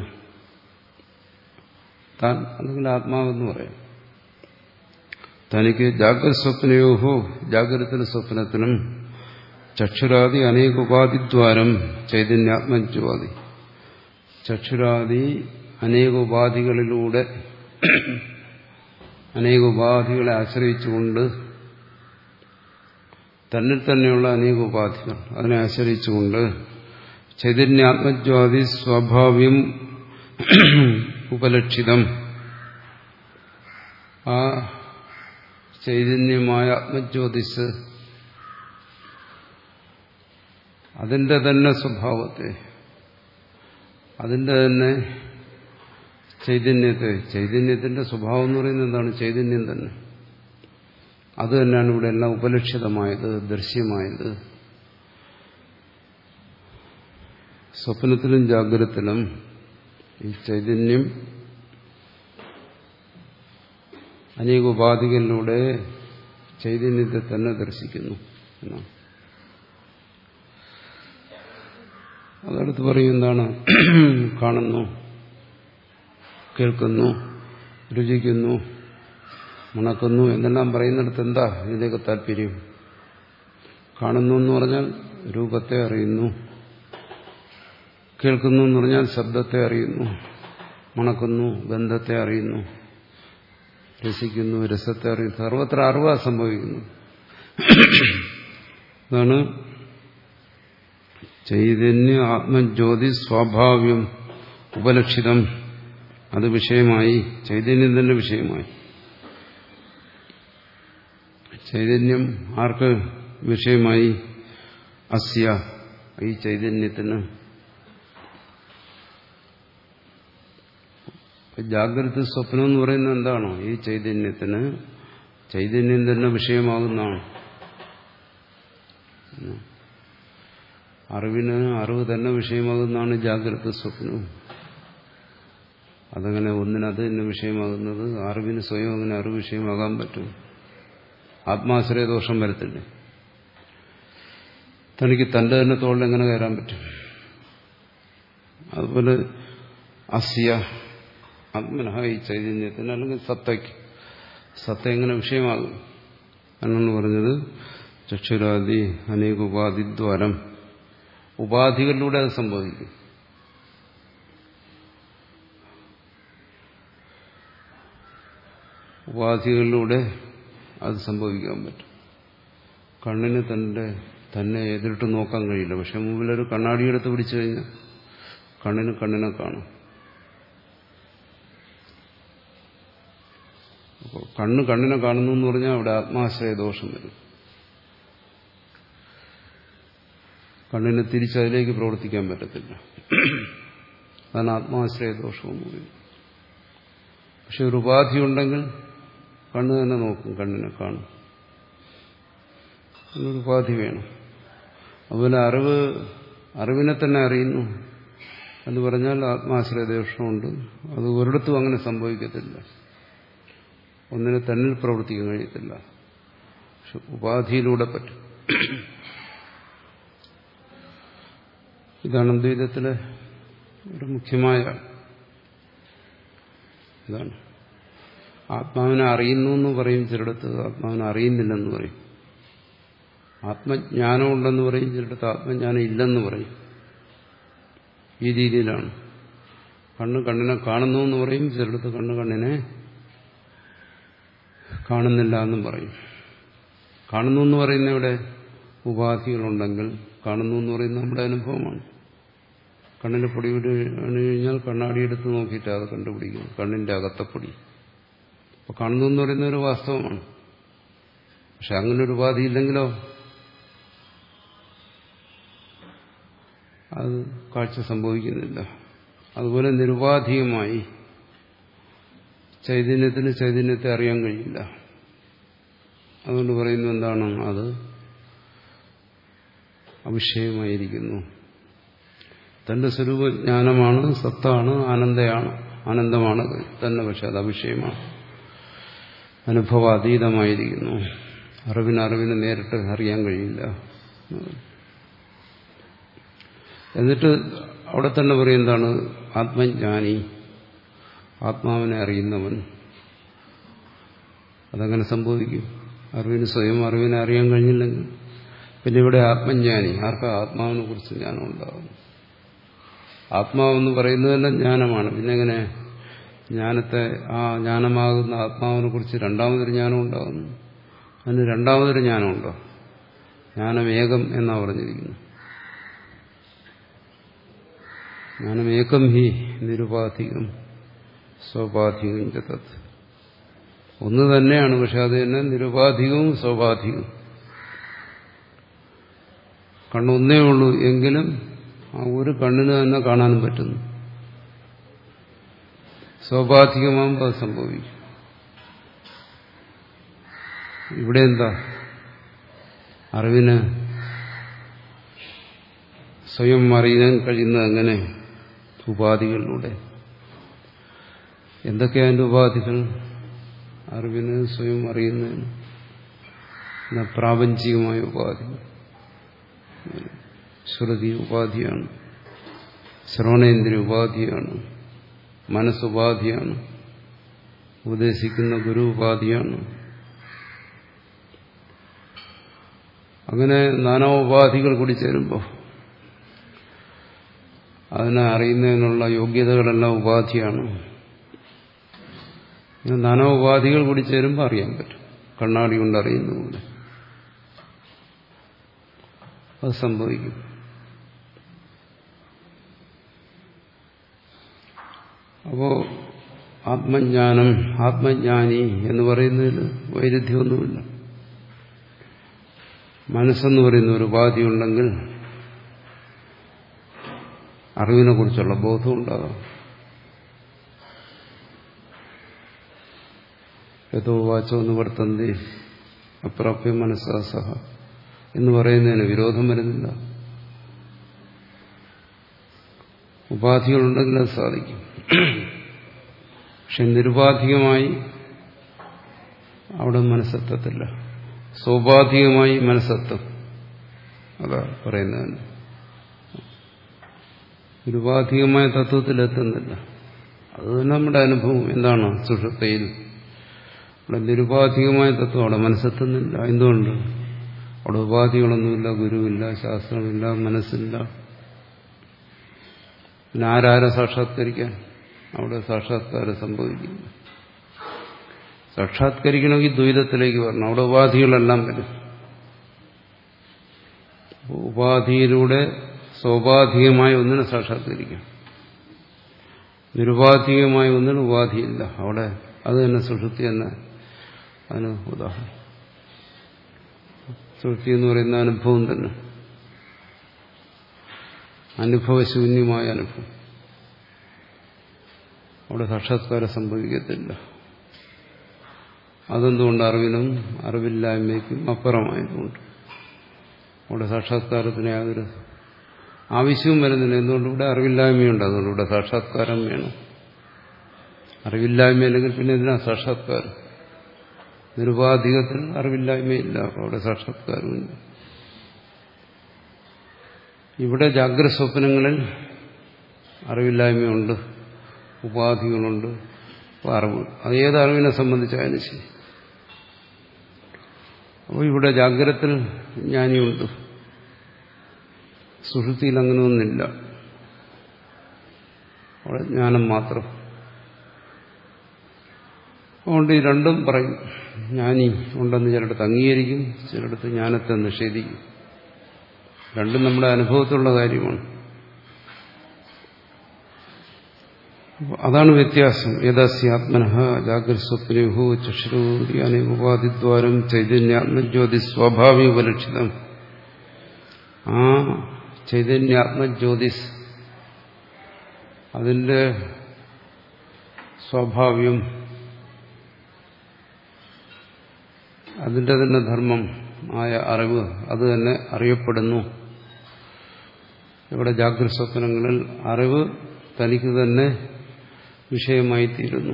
താൻ അല്ലെങ്കിൽ ആത്മാവെന്ന് പറയാം, തനിക്ക് ജാഗ്രത സ്വപ്നയോഹോ, ജാഗ്രതത്തിനും സ്വപ്നത്തിനും ചക്ഷുരാദി അനേക ഉപാധിദ്വാരം ചൈതന്യാത്മജ്വാതി, ചക്ഷുരാദി അനേക ഉപാധികളിലൂടെ, അനേക ഉപാധികളെ ആശ്രയിച്ചുകൊണ്ട്, തന്നിൽ തന്നെയുള്ള അനേക ഉപാധികൾ അതിനെ ആശ്രയിച്ചുകൊണ്ട് ചൈതന്യാത്മജ്വാതി സ്വാഭാവ്യം ഉപലക്ഷിതം, ആ ചൈതന്യമായ ആത്മജ്യോതിസ് അതിന്റെ തന്നെ സ്വഭാവത്തെ, അതിന്റെ തന്നെ ചൈതന്യത്തെ, ചൈതന്യത്തിന്റെ സ്വഭാവം എന്ന് പറയുന്നത് എന്താണ്? ചൈതന്യം തന്നെ. അത് തന്നെയാണ് ഇവിടെ എല്ലാം ഉപലക്ഷിതമായത്, ദൃശ്യമായത്. സ്വപ്നത്തിലും ജാഗ്രതത്തിലും ഈ ചൈതന്യം അനേക ഉപാധികളിലൂടെ ചൈതന്യത്തെ തന്നെ ദർശിക്കുന്നു എന്നാണ്. അതടുത്ത് പറയും എന്താണ്? കാണുന്നു, കേൾക്കുന്നു, രുചിക്കുന്നു, മണക്കുന്നു എന്നെല്ലാം പറയുന്നിടത്ത് എന്താ ഇതിലേക്ക് താല്പര്യം? കാണുന്നു എന്ന് പറഞ്ഞാൽ രൂപത്തെ അറിയുന്നു, കേൾക്കുന്നു എന്ന് പറഞ്ഞാൽ ശബ്ദത്തെ അറിയുന്നു, മണക്കുന്നു ഗന്ധത്തെ അറിയുന്നു, രസിക്കുന്നു രസത്തെ അറിയുന്നു. സർവത്ര അറിവാ സംഭവിക്കുന്നു. അതാണ് ചൈതന്യ ആത്മജ്യോതി സ്വാഭാവ്യം ഉപലക്ഷിതം. അത് വിഷയമായി, ചൈതന്യം തന്നെ വിഷയമായി. ചൈതന്യം ആർക്ക് വിഷയമായി? അസ്യ, ഈ ചൈതന്യത്തിന്. ജാഗ്രത സ്വപ്നം എന്ന് പറയുന്നത് എന്താണോ? ഈ ചൈതന്യത്തിന് ചൈതന്യം തന്നെ വിഷയമാകുന്നതാണ്. അറിവിന് അറിവ് തന്നെ വിഷയമാകുന്നതാണ് ജാഗ്രത സ്വപ്നവും. അതങ്ങനെ ഒന്നിനത് തന്നെ വിഷയമാകുന്നത്? അറിവിന് സ്വയം അങ്ങനെ അറിവ് വിഷയമാകാൻ പറ്റും? ആത്മാശ്രയ ദോഷം വരത്തില്ലേ? തനിക്ക് തന്റെ തന്നെ തോളിൽ എങ്ങനെ കയറാൻ പറ്റും? അതുപോലെ അസ്യ ആത്മനഃ, ഈ ചൈതന്യത്തിന് അല്ലെങ്കിൽ സത്തയ്ക്ക് സത്ത എങ്ങനെ വിഷയമാകും എന്നാണ് പറഞ്ഞത്. ചക്ഷുരാദി അനേക ഉപാധിദ്വാരം, ഉപാധികളിലൂടെ അത് സംഭവിക്കും. ഉപാധികളിലൂടെ അത് സംഭവിക്കാൻ പറ്റും. കണ്ണിന് തന്റെ തന്നെ എതിരിട്ട് നോക്കാൻ കഴിയില്ല. പക്ഷെ മുമ്പിലൊരു കണ്ണാടിയെടുത്ത് പിടിച്ചു കഴിഞ്ഞാൽ കണ്ണിന് കണ്ണിനെ കാണും. അപ്പോൾ കണ്ണ് കണ്ണിനെ കാണുന്നു എന്ന് പറഞ്ഞാൽ അവിടെ ആത്മാശ്രയ ദോഷം വരും. കണ്ണിന് തിരിച്ചതിലേക്ക് പ്രവർത്തിക്കാൻ പറ്റത്തില്ല. അതാണ് ആത്മാശ്രയ ദോഷമെന്ന് പറയുന്നത്. പക്ഷെ ഒരു ഉപാധി ഉണ്ടെങ്കിൽ കണ്ണ് തന്നെ നോക്കും, കണ്ണിനെ കാണും. എന്നൊരു ഉപാധി വേണം. അതുപോലെ അറിവ് അറിവിനെ തന്നെ അറിയുന്നു എന്ന് പറഞ്ഞാൽ ആത്മാശ്രയ ദോഷമുണ്ട്. അത് ഒരിടത്തും അങ്ങനെ സംഭവിക്കത്തില്ല. ഒന്നിനെ തന്നിൽ പ്രവർത്തിക്കാൻ കഴിയത്തില്ല. പക്ഷെ ഉപാധിയിലൂടെ പറ്റും. ഇതാണ് അദ്വൈതത്തിലെ ഒരു മുഖ്യമായ ഇതാണ്. ആത്മാവിനെ അറിയുന്നു എന്ന് പറയും ചിലടത്ത്, ആത്മാവിനെ അറിയുന്നില്ലെന്ന് പറയും. ആത്മജ്ഞാനം ഉണ്ടെന്ന് പറയും ചിലടത്ത്, ആത്മജ്ഞാനം ഇല്ലെന്ന് പറയും. ഈ രീതിയിലാണ്. കണ്ണ് കണ്ണിനെ കാണുന്നു എന്ന് പറയും ചിലടത്ത്, കണ്ണ് കണ്ണിനെ കാണുന്നില്ല എന്നും പറയും. കാണുന്നു എന്ന് പറയുന്ന ഇവിടെ ഉപാധികളുണ്ടെങ്കിൽ, കാണുന്നു എന്ന് പറയുന്നത് നമ്മുടെ അനുഭവമാണ്. കണ്ണിന് പൊടി വിട്ട് കഴിഞ്ഞാൽ കണ്ണാടിയെടുത്ത് നോക്കിയിട്ട് അത് കണ്ടുപിടിക്കും, കണ്ണിന്റെ അകത്തെ പൊടി. അപ്പൊ കാണുന്നു എന്ന് പറയുന്ന ഒരു വാസ്തവമാണ്. പക്ഷെ അങ്ങനെ ഒരു ഉപാധി ഇല്ലെങ്കിലോ അത് കാഴ്ച സംഭവിക്കുന്നില്ല. അതുപോലെ നിരുപാധികമായി ചൈതന്യത്തിന് ചൈതന്യത്തെ അറിയാൻ കഴിയില്ല. അതുകൊണ്ട് പറയുന്നത് എന്താണ്? അത് അവിഷയമായിരിക്കുന്നു. തന്റെ സ്വരൂപജ്ഞാനമാണ്, സത്താണ്, ആനന്ദയാണ്, ആനന്ദമാണ് തന്നെ. പക്ഷെ അത് അവിഷയമാണ്, അനുഭവാതീതമായിരിക്കുന്നു. അറിവിന് അറിവിനെ നേരിട്ട് അറിയാൻ കഴിയില്ല. എന്നിട്ട് അവിടെ തന്നെ പറയും എന്താണ്? ആത്മജ്ഞാനി, ആത്മാവിനെ അറിയുന്നവൻ. അതങ്ങനെ സംഭവിക്കും. അറിവിന് സ്വയം അറിവിനെ അറിയാൻ കഴിഞ്ഞില്ലെങ്കിൽ പിന്നെ ഇവിടെ ആത്മജ്ഞാനി, ആർക്കാ ആത്മാവിനെ കുറിച്ച് ജ്ഞാനം ഉണ്ടാകുന്നു? ആത്മാവെന്ന് പറയുന്നത് തന്നെ ജ്ഞാനമാണ്. പിന്നെ എങ്ങനെ ജ്ഞാനത്തെ, ആ ജ്ഞാനമാകുന്ന ആത്മാവിനെ കുറിച്ച് രണ്ടാമതൊരു ജ്ഞാനം ഉണ്ടാകുന്നു? അതിന് രണ്ടാമതൊരു ജ്ഞാനമുണ്ടോ? ജ്ഞാനമേകം എന്നാ പറഞ്ഞിരിക്കുന്നു. ജ്ഞാനമേകം ഹി നിരുപാധികം സ്വാഭാധികം തത്. ഒന്ന് തന്നെയാണ്, പക്ഷെ അത് തന്നെ നിരുപാധികവും സ്വാഭാധികവും. കണ്ണൊന്നേ ഉള്ളൂ എങ്കിലും ആ ഒരു കണ്ണിന് തന്നെ കാണാനും പറ്റുന്നു. സ്വാഭാവികമാകുമ്പോൾ അത് സംഭവിക്കും. ഇവിടെ എന്താ? അറിവിന് സ്വയം അറിയാൻ കഴിയുന്നത് എങ്ങനെ? ഉപാധികളിലൂടെ. എന്തൊക്കെയാണ് അതിൻ്റെ ഉപാധികൾ? അറിവിന് സ്വയം അറിയുന്നതിന് പ്രാപഞ്ചികമായ ഉപാധികൾ. ശ്രുതി ഉപാധിയാണ്, ശ്രവണേന്ദ്രിയ ഉപാധിയാണ്, മനസ്സുപാധിയാണ്, ഉപദേശിക്കുന്ന ഗുരു ഉപാധിയാണ്. അങ്ങനെ നാനാ ഉപാധികൾ കൂടി ചേരുമ്പോൾ അതിനെ അറിയുന്നതിനുള്ള യോഗ്യതകളെല്ലാം ഉപാധിയാണ്. നാനാ ഉപാധികൾ കൂടി ചേരുമ്പോൾ അറിയാൻ പറ്റും. കണ്ണാടി കൊണ്ട് അറിയുന്നതുകൊണ്ട് അത് സംഭവിക്കും. അപ്പോ ആത്മജ്ഞാനം, ആത്മജ്ഞാനി എന്ന് പറയുന്നതിൽ വൈരുദ്ധ്യമൊന്നുമില്ല. മനസ്സെന്ന് പറയുന്ന ഒരു ഉപാധി ഉണ്ടെങ്കിൽ അറിവിനെ കുറിച്ചുള്ള ബോധം ഉണ്ടാകാം. യഥോ വാചോ നിവർത്തന്തി അപ്രാപ്യ മനസ്സാ സഹ എന്ന് പറയുന്നതിന് വിരോധം വരുന്നില്ല. ഉപാധികളുണ്ടെങ്കിൽ അത് സാധിക്കും. പക്ഷെ നിരുപാധികമായി അവിടെ മനസ്സെത്തത്തില്ല. സ്വാഭാവികമായി മനസ്സെത്തും. അതാ പറയുന്നതിന് നിരുപാധികമായ തത്വത്തിലെത്തുന്നില്ല. അത് തന്നെ നമ്മുടെ അനുഭവം. എന്താണ് സുഷുപ്തിയിൽ അവിടെ നിരുപാധികമായ തത്വം അവിടെ മനസ്സെത്തുന്നില്ല. എന്തുകൊണ്ട്? അവിടെ ഉപാധികളൊന്നുമില്ല, ഗുരുവില്ല, ശാസ്ത്രമില്ല, മനസ്സില്ല. പിന്നെ ആരാരെ സാക്ഷാത്കരിക്കാൻ? അവിടെ സാക്ഷാത്കാരം സംഭവിക്കുന്നു. സാക്ഷാത്കരിക്കണമെങ്കിൽ ദ്വൈതത്തിലേക്ക് വരണം. അവിടെ ഉപാധികളെല്ലാം വരും. ഉപാധിയിലൂടെ സ്വാഭാവികമായ ഒന്നിനെ സാക്ഷാത്കരിക്കാം. നിരുപാധികമായ ഒന്നിന് ഉപാധിയില്ല. അവിടെ അത് തന്നെ സുഷുപ്തി തന്നെ അതിന് ഉദാഹരണം. സുഷുപ്തി എന്ന് പറയുന്ന അനുഭവം തന്നെ അനുഭവശൂന്യമായ അനുഭവം. അവിടെ സാക്ഷാത്കാരം സംഭവിക്കത്തില്ല. അതെന്തുകൊണ്ട്? അറിവിനും അറിവില്ലായ്മയ്ക്കും അപ്പുറമായതുകൊണ്ട്. അവിടെ സാക്ഷാത്കാരത്തിന് യാതൊരു ആവശ്യവും വരുന്നില്ല. എന്തുകൊണ്ട്? ഇവിടെ അറിവില്ലായ്മയുണ്ട്. അതുകൊണ്ട് ഇവിടെ സാക്ഷാത്കാരം വേണം. അറിവില്ലായ്മയില്ലെങ്കിൽ പിന്നെ ഇതിനാ സാക്ഷാത്കാരം. നിരുപാധികത്തിൽ അറിവില്ലായ്മയില്ല, അവിടെ സാക്ഷാത്കാരമില്ല. ഇവിടെ ജാഗ്രത സ്വപ്നങ്ങളിൽ അറിവില്ലായ്മയുണ്ട്, ഉപാധികളുണ്ട്, അറിവ്. അത് ഏത് അറിവിനെ സംബന്ധിച്ചായാലും ശരി. അപ്പോൾ ഇവിടെ ജാഗ്രതത്തിൽ ജ്ഞാനിയുണ്ട്, സുഷുപ്തിയിൽ അങ്ങനെ ഒന്നില്ല. അവിടെ ജ്ഞാനം മാത്രം. അതുകൊണ്ട് ഈ രണ്ടും പറയും. ജ്ഞാനി ഉണ്ടെന്ന് ചിലയിടത്ത് അംഗീകരിക്കും, ചിലയിടത്ത് ജ്ഞാനത്തെ നിഷേധിക്കും. രണ്ടും നമ്മുടെ അനുഭവത്തിലുള്ള കാര്യമാണ്. അതാണ് വ്യത്യാസം. യഥാസ്യാത്മനഃ ജാഗ്രത് സ്വപ്നേഹു ചക്ഷുരൂരി അനേകോപാധിദ്വാരം ചൈതന്യാത്മജ്യോതി സ്വാഭാവികോപലക്ഷിതം. ആ ചൈതന്യാത്മജ്യോതിസ് അതിന്റെ സ്വാഭാവ്യം, അതിന്റെ തന്നെ ധർമ്മം ആയ അറിവ് അത് തന്നെ അറിയപ്പെടുന്നു. ഇവിടെ ജാഗ്രത സ്വപ്നങ്ങളിൽ അറിവ് തനിക്ക് തന്നെ വിഷയമായി തീരുന്നു.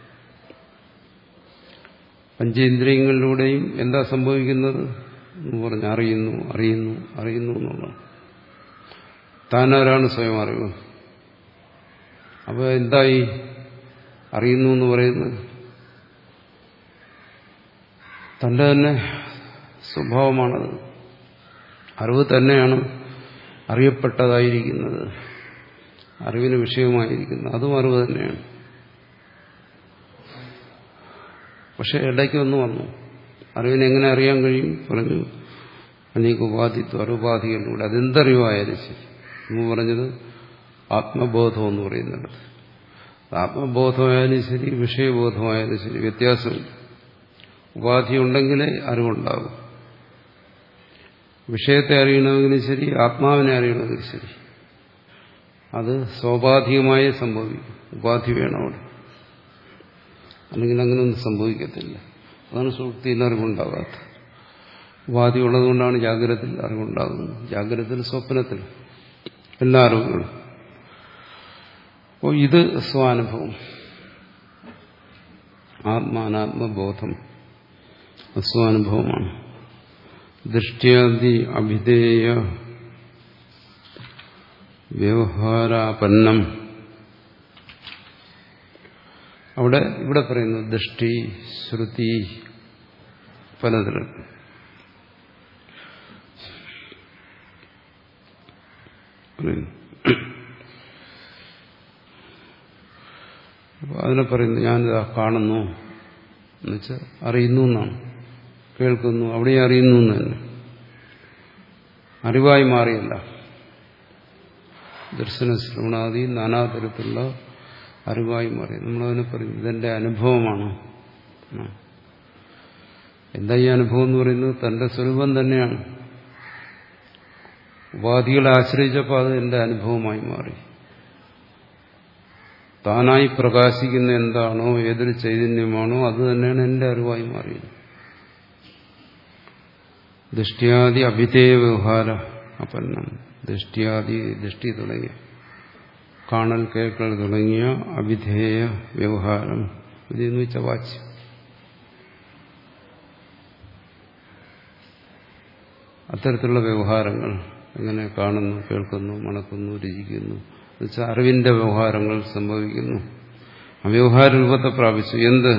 പഞ്ചേന്ദ്രിയങ്ങളിലൂടെയും എന്താ സംഭവിക്കുന്നത് എന്ന് പറഞ്ഞ് അറിയുന്നു അറിയുന്നു അറിയുന്നു എന്നുള്ളതാണ്. താനാരാണ് സ്വയം അറിവ്. അപ്പോൾ എന്തായി അറിയുന്നു എന്ന് പറയുന്നത്? തന്റെ തന്നെ സ്വഭാവമാണത്. അറിവ് തന്നെയാണ് അറിയപ്പെട്ടതായിരിക്കുന്നത്, അറിവിന് വിഷയമായിരിക്കുന്നത്. അതും അറിവ് തന്നെയാണ്. പക്ഷെ ഇടയ്ക്ക് ഒന്ന് വന്നു. അറിവിനെ എങ്ങനെ അറിയാൻ കഴിയും? പറഞ്ഞു അനേക ഉപാധിത്വം, അറുപാധികളിലൂടെ. അതെന്തറിവായാലും ശരി. എന്ന് പറഞ്ഞത് ആത്മബോധം എന്ന് പറയുന്നിടത്ത്. ആത്മബോധമായാലും ശരി, വിഷയബോധമായാലും ശരി, വ്യത്യാസമില്ല. ഉപാധി ഉണ്ടെങ്കിലേ അറിവുണ്ടാകും. വിഷയത്തെ അറിയണമെങ്കിലും ശരി, ആത്മാവിനെ അറിയണമെങ്കിലും ശരി, അത് സ്വാഭാവികമായി സംഭവിക്കും. ഉപാധി വേണം അവിടെ. അല്ലെങ്കിൽ അങ്ങനെയൊന്നും സംഭവിക്കത്തില്ല. അതാണ് സുഷുപ്തിയിൽ അറിവുണ്ടാകാത്തത്. ഉപാധി ഉള്ളതുകൊണ്ടാണ് ജാഗ്രതത്തിൽ അറിവുണ്ടാകുന്നത്. ജാഗ്രതത്തിൽ, സ്വപ്നത്തിൽ, എല്ലാ അറിവുകളും. അപ്പോൾ ഇത് സ്വാനുഭവം, ആത്മാനാത്മബോധം സ്വാനുഭവമാണ്. ദൃഷ്ട്യാദി അഭിധേയ വ്യവഹാരാപന്നം. അവിടെ ഇവിടെ പറയുന്നു ദൃഷ്ടി, ശ്രുതി, പലതരം. അതിനെ പറയുന്നു ഞാനിതാ കാണുന്നു എന്നുവെച്ചാൽ അറിയുന്നു എന്നാണ്. കേൾക്കുന്നു, അവിടെ അറിയുന്നു എന്ന് തന്നെ. അറിവായി മാറിയല്ല. ദർശന ശ്രവണാദി നാനാതരത്തിലുള്ള അറിവായി മാറി. നമ്മളതിനെ പറയും ഇതെന്റെ അനുഭവമാണ്. എന്താ ഈ അനുഭവം എന്ന് പറയുന്നത്? തന്റെ സ്വരൂപം തന്നെയാണ്. ഉപാധികളെ ആശ്രയിച്ചപ്പോൾ അത് എന്റെ അനുഭവമായി മാറി. താനായി പ്രകാശിക്കുന്ന എന്താണോ, ഏതൊരു ചൈതന്യമാണോ അത് തന്നെയാണ് എന്റെ അറിവായി മാറിയത്. ദൃഷ്ട്യാദി അഭിധേയ വ്യവഹാര അപന്നം. ദൃഷ്ട്യാദി ദൃഷ്ടി തുടങ്ങിയ കാണൽ കേൾക്കൽ തുടങ്ങിയ അഭിധേയ വ്യവഹാരം, ഇതെന്ന് വെച്ച വാച്യം. അത്തരത്തിലുള്ള വ്യവഹാരങ്ങൾ എങ്ങനെ കാണുന്നു, കേൾക്കുന്നു, മണക്കുന്നു, രുചിക്കുന്നു എന്നുവെച്ചാൽ അറിവിന്റെ വ്യവഹാരങ്ങൾ സംഭവിക്കുന്നു. ആ വ്യവഹാര രൂപത്തെ പ്രാപിച്ചു. എന്ത്?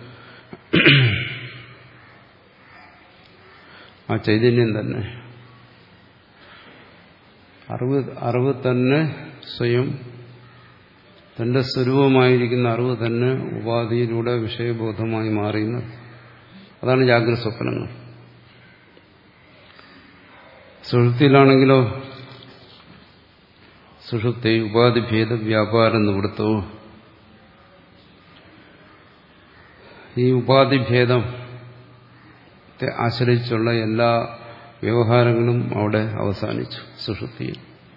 ആ ചൈതന്യം തന്നെ. അറിവ് അറിവ് തന്നെ സ്വയം തന്റെ സ്വരൂപമായിരിക്കുന്ന അറിവ് തന്നെ ഉപാധിയിലൂടെ വിഷയബോധമായി മാറിയുന്നത്. അതാണ് ജാഗ്രത സ്വപ്നങ്ങൾ. സുഷുപ്തിയിലാണെങ്കിലോ സുഷുപ്തി ഉപാധിഭേദ വ്യാപാര നിവൃത്തോ. ഈ ഉപാധിഭേദത്തെ ആശ്രയിച്ചുള്ള എല്ലാ വ്യവഹാരങ്ങളും അവിടെ അവസാനിച്ചു സുഷുപ്തിയിൽ.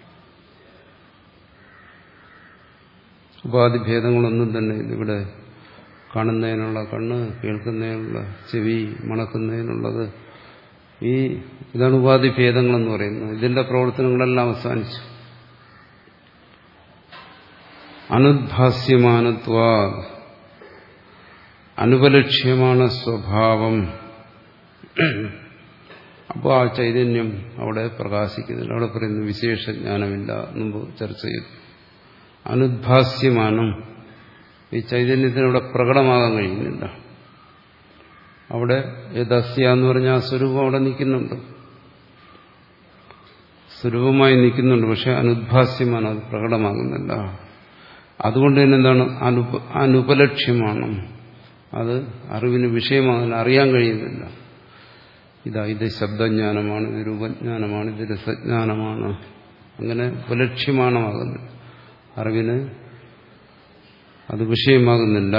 ഉപാധിഭേദങ്ങളൊന്നും തന്നെ ഇവിടെ കാണുന്നതിനുള്ള കണ്ണ്, കേൾക്കുന്നതിനുള്ള ചെവി, മണക്കുന്നതിനുള്ളത്, ഈ ഇതാണ് ഉപാധിഭേദങ്ങളെന്ന് പറയുന്നത്. ഇതിന്റെ പ്രവർത്തനങ്ങളെല്ലാം അവസാനിച്ചു. അനുദ്ഭാസ്യമാനത്വാ അനുപലക്ഷ്യമാണ് സ്വഭാവം. അപ്പോൾ ആ ചൈതന്യം അവിടെ പ്രകാശിക്കുന്നില്ല. അവിടെ പറയുന്നു വിശേഷജ്ഞാനമില്ല, മുമ്പ് ചർച്ച ചെയ്തു. അനുദ്ഭാസ്യമാനം, ഈ ചൈതന്യത്തിന് അവിടെ പ്രകടമാകാൻ കഴിയുന്നില്ല. അവിടെ യദസ്യ എന്ന് പറഞ്ഞാൽ ആ സ്വരൂപം അവിടെ നിൽക്കുന്നുണ്ട്, സ്വരൂപമായി നിൽക്കുന്നുണ്ട്. പക്ഷെ അനുദ്ഭാസ്യമാണ്, അത് പ്രകടമാകുന്നില്ല. അതുകൊണ്ട് തന്നെ എന്താണ്? അനുപ അനുപലക്ഷ്യമാണ്. അത് അറിവിന് വിഷയമാകുന്നില്ല, അറിയാൻ കഴിയുന്നില്ല. ഇതാ ഇത് ശബ്ദജ്ഞാനമാണ്, ഇത് രൂപജ്ഞാനമാണ്, ഇത് രസജ്ഞാനമാണ്, അങ്ങനെ ഉപലക്ഷ്യമാണമാകുന്നില്ല. അറിവിന് അത് വിഷയമാകുന്നില്ല.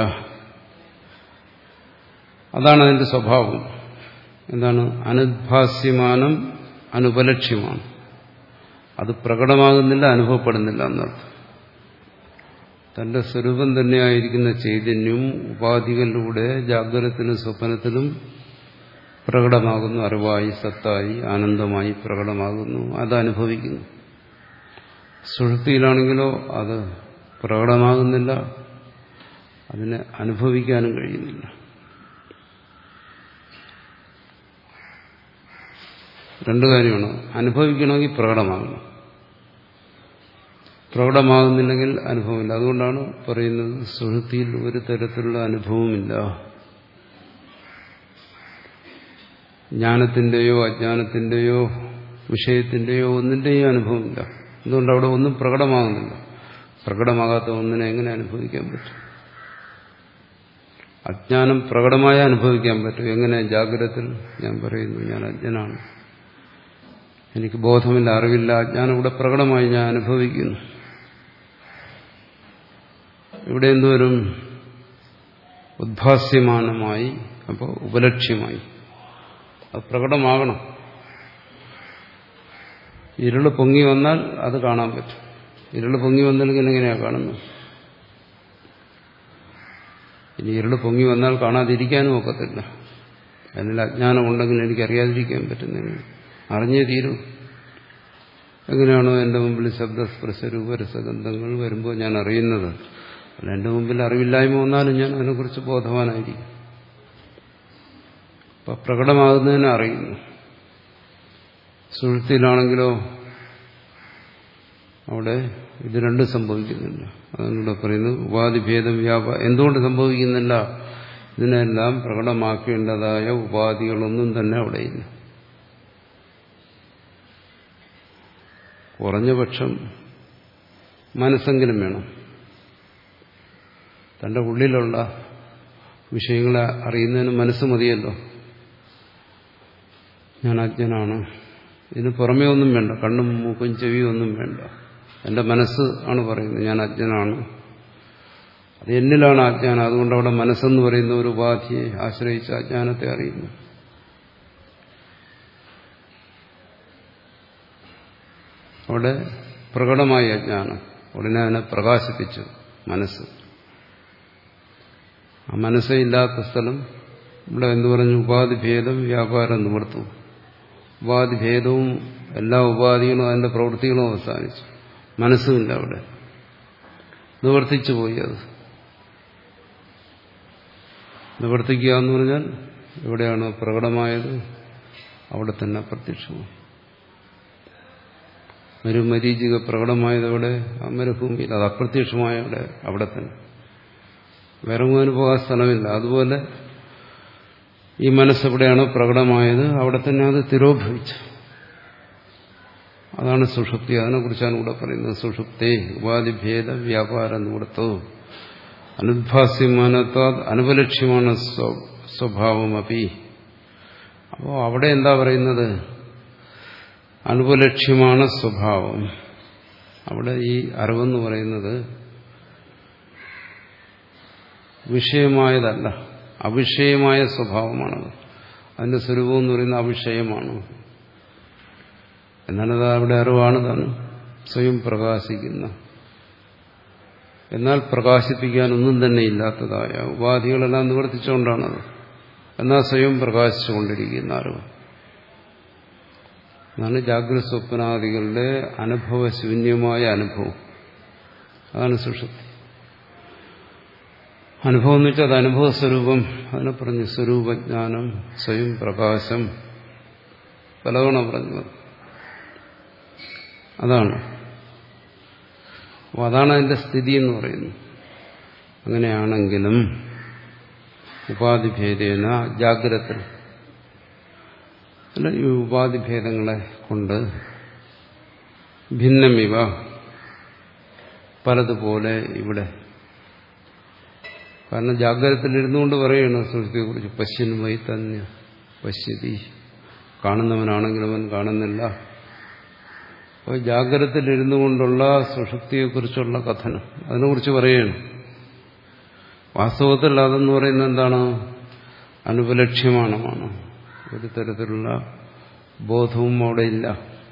അതാണ് അതിന്റെ സ്വഭാവം. എന്താണ്? അനുദ്ഭാസ്യമാനം അനുപലക്ഷ്യമാണ്. അത് പ്രകടമാകുന്നില്ല, അനുഭവപ്പെടുന്നില്ല എന്നർത്ഥം. തന്റെ സ്വരൂപം തന്നെയായിരിക്കുന്ന ചൈതന്യം ഉപാധികളിലൂടെ ജാഗ്രതത്തിലും സ്വപ്നത്തിലും പ്രകടമാകുന്നു. അറിവായി, സത്തായി, ആനന്ദമായി പ്രകടമാകുന്നു. അത് അനുഭവിക്കുന്നു. സുഷുപ്തിയിലാണെങ്കിലോ അത് പ്രകടമാകുന്നില്ല, അതിനെ അനുഭവിക്കാനും കഴിയുന്നില്ല. രണ്ടു കാര്യമാണ്. അനുഭവിക്കണമെങ്കിൽ പ്രകടമാകണം, പ്രകടമാകുന്നില്ലെങ്കിൽ അനുഭവമില്ല. അതുകൊണ്ടാണ് പറയുന്നത് സുഷുപ്തിയിൽ ഒരു തരത്തിലുള്ള അനുഭവമില്ല. ജ്ഞാനത്തിന്റെയോ അജ്ഞാനത്തിന്റെയോ വിഷയത്തിന്റെയോ ഒന്നിന്റെയും അനുഭവമില്ല. അതുകൊണ്ട് അവിടെ ഒന്നും പ്രകടമാകുന്നില്ല. പ്രകടമാകാത്ത ഒന്നിനെ എങ്ങനെ അനുഭവിക്കാൻ പറ്റും? അജ്ഞാനം പ്രകടമായി അനുഭവിക്കാൻ പറ്റും. എങ്ങനെ? ജാഗ്രതത്തിൽ ഞാൻ പറയുന്നു ഞാൻ അജ്ഞനാണ്, എനിക്ക് ബോധമില്ല, അറിവില്ല. അജ്ഞാനം ഇവിടെ പ്രകടമായി ഞാൻ അനുഭവിക്കുന്നു. ഇവിടെ എന്തുവരും? ഉദ്ഭാസ്യമാനമായി, അപ്പോൾ ഉപലക്ഷ്യമായി. അത് പ്രകടമാകണം. ഇരുള് പൊങ്ങി വന്നാൽ അത് കാണാൻ പറ്റും. ഇരുള് പൊങ്ങി വന്നില്ലെങ്കിൽ എങ്ങനെയാണ് കാണുന്നത്? ഇനി ഇരുള് പൊങ്ങി വന്നാൽ കാണാതിരിക്കാനും ഒക്കത്തില്ല. അതിൽ അജ്ഞാനം ഉണ്ടെങ്കിൽ എനിക്ക് അറിയാതിരിക്കാൻ പറ്റുന്നില്ല, അറിഞ്ഞേ തീരൂ. എങ്ങനെയാണോ എൻ്റെ മുമ്പിൽ ശബ്ദസ്പർശ രൂപരസഗന്ധങ്ങൾ വരുമ്പോൾ ഞാൻ അറിയുന്നത്, അല്ല എൻ്റെ മുമ്പിൽ അറിവില്ലായ്മ വന്നാലും ഞാൻ അതിനെക്കുറിച്ച് ബോധവാനായിരിക്കും. അപ്പം പ്രകടമാകുന്നതിനെ അറിയുന്നു. സുഷുപ്തിയിലാണെങ്കിലോ അവിടെ ഇത് രണ്ടും സംഭവിക്കുന്നില്ല. അതാണ് ഇവിടെ പറയുന്നത് ഉപാധിഭേദം വ്യാപ. എന്തുകൊണ്ട് സംഭവിക്കുന്നില്ല? ഇതിനെല്ലാം പ്രകടമാക്കേണ്ടതായ ഉപാധികളൊന്നും തന്നെ അവിടെയില്ല. കുറഞ്ഞ പക്ഷം മനസ്സെങ്കിലും വേണം. തന്റെ ഉള്ളിലുള്ള വിഷയങ്ങളെ അറിയുന്നതിന് മനസ്സ് മതിയല്ലോ. ഞാൻ അജ്ഞനാണ്, ഇതിന് പുറമേ ഒന്നും വേണ്ട, കണ്ണും മൂക്കും ചെവിയും ഒന്നും വേണ്ട. എന്റെ മനസ്സ് ആണ് പറയുന്നത് ഞാൻ അജ്ഞനാണ്. അത് എന്നിലാണ് അജ്ഞാനം. അതുകൊണ്ട് അവിടെ മനസ്സെന്ന് പറയുന്ന ഒരു ഉപാധിയെ ആശ്രയിച്ച് അജ്ഞാനത്തെ അറിയുന്നു. അവിടെ പ്രകടമായ അജ്ഞാനം. ഉടനെ അതിനെ പ്രകാശിപ്പിച്ചു മനസ്സ്. ആ മനസ്സേ ഇല്ലാത്ത സ്ഥലം ഇവിടെ എന്തു പറഞ്ഞു? ഉപാധിഭേദം വ്യാപാരം നിവർത്തു. ഉപാധിഭേദവും എല്ലാ ഉപാധികളും അതിന്റെ പ്രവൃത്തികളും അവസാനിച്ചു. മനസ്സുമില്ല അവിടെ, നിവർത്തിച്ചു പോയി. അത് നിവർത്തിക്കുക എന്ന് പറഞ്ഞാൽ എവിടെയാണോ പ്രകടമായത് അവിടെ തന്നെ പ്രത്യക്ഷമായി. മരുമരീചിക പ്രകടമായത് അവിടെ ആ മരുഭൂമിയിൽ, അത് അപ്രത്യക്ഷമായ അവിടെ അവിടെ തന്നെ, വേറെ മുഴുവൻ പോകാൻ സ്ഥലമില്ല. അതുപോലെ ഈ മനസ്സെവിടെയാണോ പ്രകടമായത് അവിടെ തന്നെ അത് തിരോഭവിച്ചു. അതാണ് സുഷുപ്തി. അതിനെക്കുറിച്ചാണ് ഇവിടെ പറയുന്നത്. സുഷുപ്തേ ഉപാധിഭേദ വ്യാപാര നിവൃത്തോ അനുദ്ഭാസ്യമാനത്വാ അനുപലക്ഷ്യമാണ് സ്വഭാവമപി. അപ്പോൾ അവിടെ എന്താ പറയുന്നത്? അനുപലക്ഷ്യമാണ് സ്വഭാവം. അവിടെ ഈ അറിവെന്ന് പറയുന്നത് വിഷയമായതല്ല, അവിഷയമായ സ്വഭാവമാണത്. അതിന്റെ സ്വരൂപം എന്ന് പറയുന്നത് അവിഷയമാണ്. എന്നാലത് അവിടെ അറിവാണ് താനും സ്വയം പ്രകാശിക്കുന്ന, എന്നാൽ പ്രകാശിപ്പിക്കാനൊന്നും തന്നെ ഇല്ലാത്തതായ ഉപാധികളെല്ലാം നിവർത്തിച്ചുകൊണ്ടാണത്, എന്നാൽ സ്വയം പ്രകാശിച്ചുകൊണ്ടിരിക്കുന്ന അറിവ്. അതാണ് ജാഗ്രത സ്വപ്നാദികളുടെ അനുഭവശൂന്യമായ അനുഭവം. അതാണ് സുഷുപ്തി. അനുഭവം എന്ന് വെച്ചാൽ അത് അനുഭവ സ്വരൂപം. അതിനെ പറഞ്ഞു സ്വരൂപജ്ഞാനം, സ്വയം പ്രകാശം, പലതവണ പറഞ്ഞു. അതാണ്. അപ്പോൾ അതാണ് അതിന്റെ സ്ഥിതി എന്ന് പറയുന്നത്. അങ്ങനെയാണെങ്കിലും ഉപാധിഭേദേന ജാഗ്രത അല്ല, ഈ ഉപാധിഭേദങ്ങളെ കൊണ്ട് ഭിന്നമിവ പലതുപോലെ ഇവിടെ. കാരണം ജാഗ്രതത്തിലിരുന്നുകൊണ്ട് പറയുകയാണ് സുഷുപ്തിയെക്കുറിച്ച്. പശ്യൻ വൈ തന്നെ പശ്യതി. കാണുന്നവനാണെങ്കിലും അവൻ കാണുന്നില്ല. അപ്പോൾ ജാഗ്രതത്തിലിരുന്നു കൊണ്ടുള്ള സുഷുപ്തിയെക്കുറിച്ചുള്ള കഥനം അതിനെക്കുറിച്ച് പറയുകയാണ്. വാസ്തവത്തിൽ അതെന്ന് പറയുന്നത് എന്താണ്? അനുപലക്ഷ്യമാണ്. ഒരു തരത്തിലുള്ള ബോധവും അവിടെ ഇല്ല,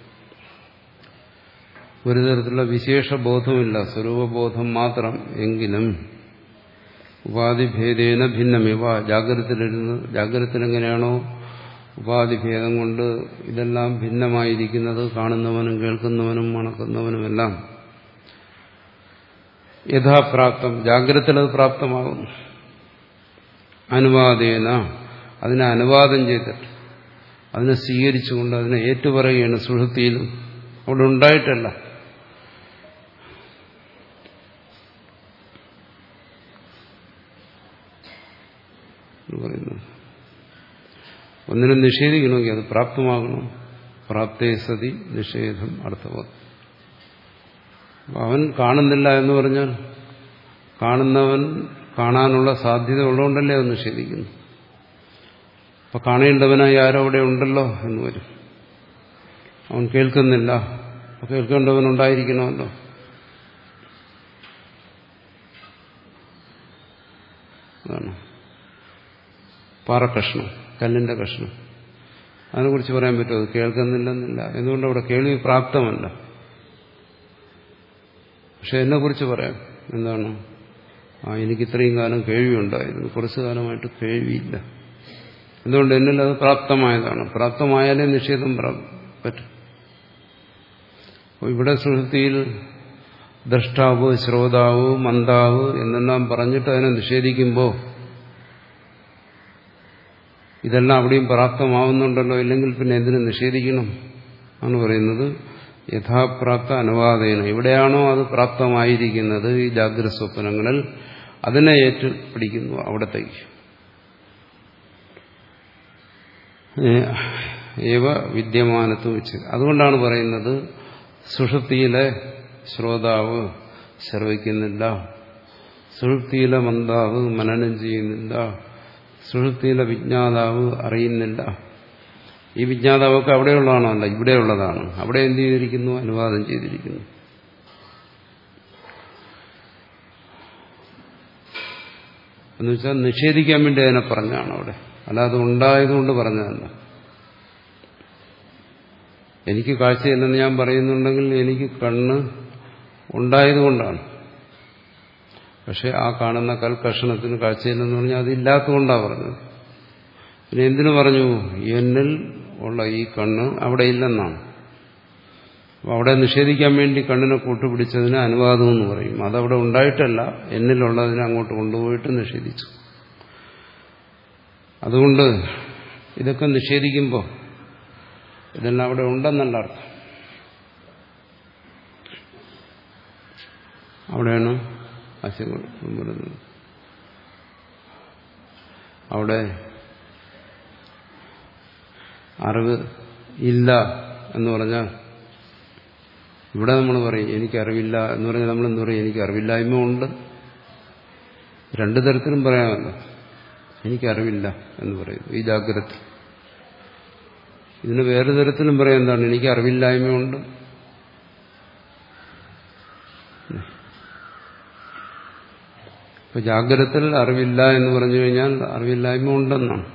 ഒരു തരത്തിലുള്ള വിശേഷ ബോധവുമില്ല, സ്വരൂപബോധം മാത്രം. എങ്കിലും ഉപാധിഭേദേന ഭിന്നമിവ ജാഗ്രതത്തിലിരുന്ന്, ജാഗ്രതത്തിലെങ്ങനെയാണോ ഉപാധിഭേദം കൊണ്ട് ഇതെല്ലാം ഭിന്നമായിരിക്കുന്നത്, കാണുന്നവനും കേൾക്കുന്നവനും മണക്കുന്നവനുമെല്ലാം യഥാപ്രാപ്തം ജാഗ്രതത്തിലത് പ്രാപ്തമാകുന്നു. അനുവാദേന അതിനെ അനുവാദം ചെയ്തിട്ട് അതിനെ സ്വീകരിച്ചുകൊണ്ട് അതിനെ ഏറ്റുപറയുകയാണ്. സുഷുപ്തിയിലും അവിടെ ഉണ്ടായിട്ടല്ല. പറയുന്നു ഒന്നിനും നിഷേധിക്കണമെങ്കിൽ അത് പ്രാപ്തമാകണം. പ്രാപ്തേ സതി നിഷേധം അർത്ഥവത്. അവൻ കാണുന്നില്ല എന്ന് പറഞ്ഞാൽ കാണുന്നവൻ കാണാനുള്ള സാധ്യത ഉള്ളതുകൊണ്ടല്ലേ അത് നിഷേധിക്കുന്നു. അപ്പൊ കാണേണ്ടവനായി ആരോ അവിടെ ഉണ്ടല്ലോ എന്ന് വരും. അവൻ കേൾക്കുന്നില്ല, അപ്പൊ കേൾക്കേണ്ടവനുണ്ടായിരിക്കണമല്ലോ. അതാണ് പാറക്കഷ്ണം, കല്ലിന്റെ കഷ്ണം. അതിനെക്കുറിച്ച് പറയാൻ പറ്റുമോ? അത് കേൾക്കുന്നില്ലെന്നില്ല. എന്തുകൊണ്ട്? അവിടെ കേൾവി പ്രാപ്തമല്ല. പക്ഷെ എന്നെക്കുറിച്ച് പറയാം. എന്താണ്? ആ എനിക്ക് ഇത്രയും കാലം കേൾവിയുണ്ടായിരുന്നു, കുറച്ചു കാലമായിട്ട് കേൾവിയില്ല. എന്തുകൊണ്ട്? എന്നിൽ അത് പ്രാപ്തമായതാണ്. പ്രാപ്തമായാലേ നിഷേധം പറ്റും. ഇവിടെ സുഷുപ്തിയിൽ ദ്രഷ്ടാവ്, ശ്രോതാവ്, മന്ദാവ് എന്നെല്ലാം പറഞ്ഞിട്ട് അതിനെ നിഷേധിക്കുമ്പോൾ ഇതെല്ലാം അവിടെയും പ്രാപ്തമാവുന്നുണ്ടല്ലോ. ഇല്ലെങ്കിൽ പിന്നെ എന്തിനു നിഷേധിക്കണം ആണ് പറയുന്നത്. യഥാപ്രാപ്ത അനുവാദേന എവിടെയാണോ അത് പ്രാപ്തമായിരിക്കുന്നത് ഈ ജാഗ്രത സ്വപ്നങ്ങളിൽ അതിനെ ഏറ്റുപിടിക്കുന്നു അവിടത്തേക്ക്. ഏവ വിദ്യമാനത്വം വെച്ച്. അതുകൊണ്ടാണ് പറയുന്നത് സുഷുപ്തിയിലെ ശ്രോതാവ് ശ്രവിക്കുന്നില്ല, സുഷുപ്തിയിലെ മന്ദാവ് മനനം ചെയ്യുന്നില്ല, സുഷുപ്തിയിലെ വിജ്ഞാതാവ് അറിയുന്നില്ല. ഈ വിജ്ഞാതാവൊക്കെ അവിടെയുള്ളതാണോ? അല്ല, ഇവിടെയുള്ളതാണ്. അവിടെ എന്ത് ചെയ്തിരിക്കുന്നു? അനുവാദം ചെയ്തിരിക്കുന്നു. എന്നുവെച്ചാൽ നിഷേധിക്കാൻ വേണ്ടി അതിനെ പറഞ്ഞാണ് അവിടെ, അല്ലാതെ ഉണ്ടായതുകൊണ്ട് പറഞ്ഞതല്ല. എനിക്ക് കാഴ്ചയില്ലെന്ന് ഞാൻ പറയുന്നുണ്ടെങ്കിൽ എനിക്ക് കണ്ണ് ഉണ്ടായതുകൊണ്ടാണ്. പക്ഷെ ആ കാണുന്ന കൽക്കഷണത്തിന് കാഴ്ചയില്ലെന്ന് പറഞ്ഞാൽ അതില്ലാത്തതുകൊണ്ടാണ് പറഞ്ഞത്. പിന്നെ എന്തിനു പറഞ്ഞു? എന്നിൽ ഉള്ള ഈ കണ്ണ് അവിടെ ഇല്ലെന്നാണ്. അവിടെ നിഷേധിക്കാൻ വേണ്ടി കണ്ണിനെ കൂട്ടുപിടിച്ചതിന് അനുവാദം എന്ന് പറയും. അതവിടെ ഉണ്ടായിട്ടല്ല, എന്നിലുള്ളതിനെ അങ്ങോട്ട് കൊണ്ടുപോയിട്ട് നിഷേധിച്ചു. അതുകൊണ്ട് ഇതൊക്കെ നിഷേധിക്കുമ്പോൾ ഇതെല്ലാം അവിടെ ഉണ്ടെന്നല്ല അർത്ഥം. അവിടെയാണ് ആശയം വരുന്നത്. അവിടെ അറിവ് ഇല്ല എന്ന് പറഞ്ഞാൽ ഇവിടെ നമ്മൾ പറയും എനിക്കറിവില്ല എന്ന് പറഞ്ഞാൽ നമ്മൾ എന്ത് പറയും? എനിക്ക് അറിവില്ലായ്മ ഉണ്ട്. രണ്ടു തരത്തിലും പറയാമല്ലോ. എനിക്കറിവില്ല എന്ന് പറയുന്നു ഈ ജാഗ്രത. ഇതിന് വേറെ തരത്തിലും പറയാം എന്താണ്? എനിക്ക് അറിവില്ലായ്മയുണ്ട്. ഇപ്പൊ ജാഗ്രതത്തിൽ അറിവില്ല എന്ന് പറഞ്ഞു കഴിഞ്ഞാൽ അറിവില്ലായ്മ ഉണ്ടെന്നാണ്.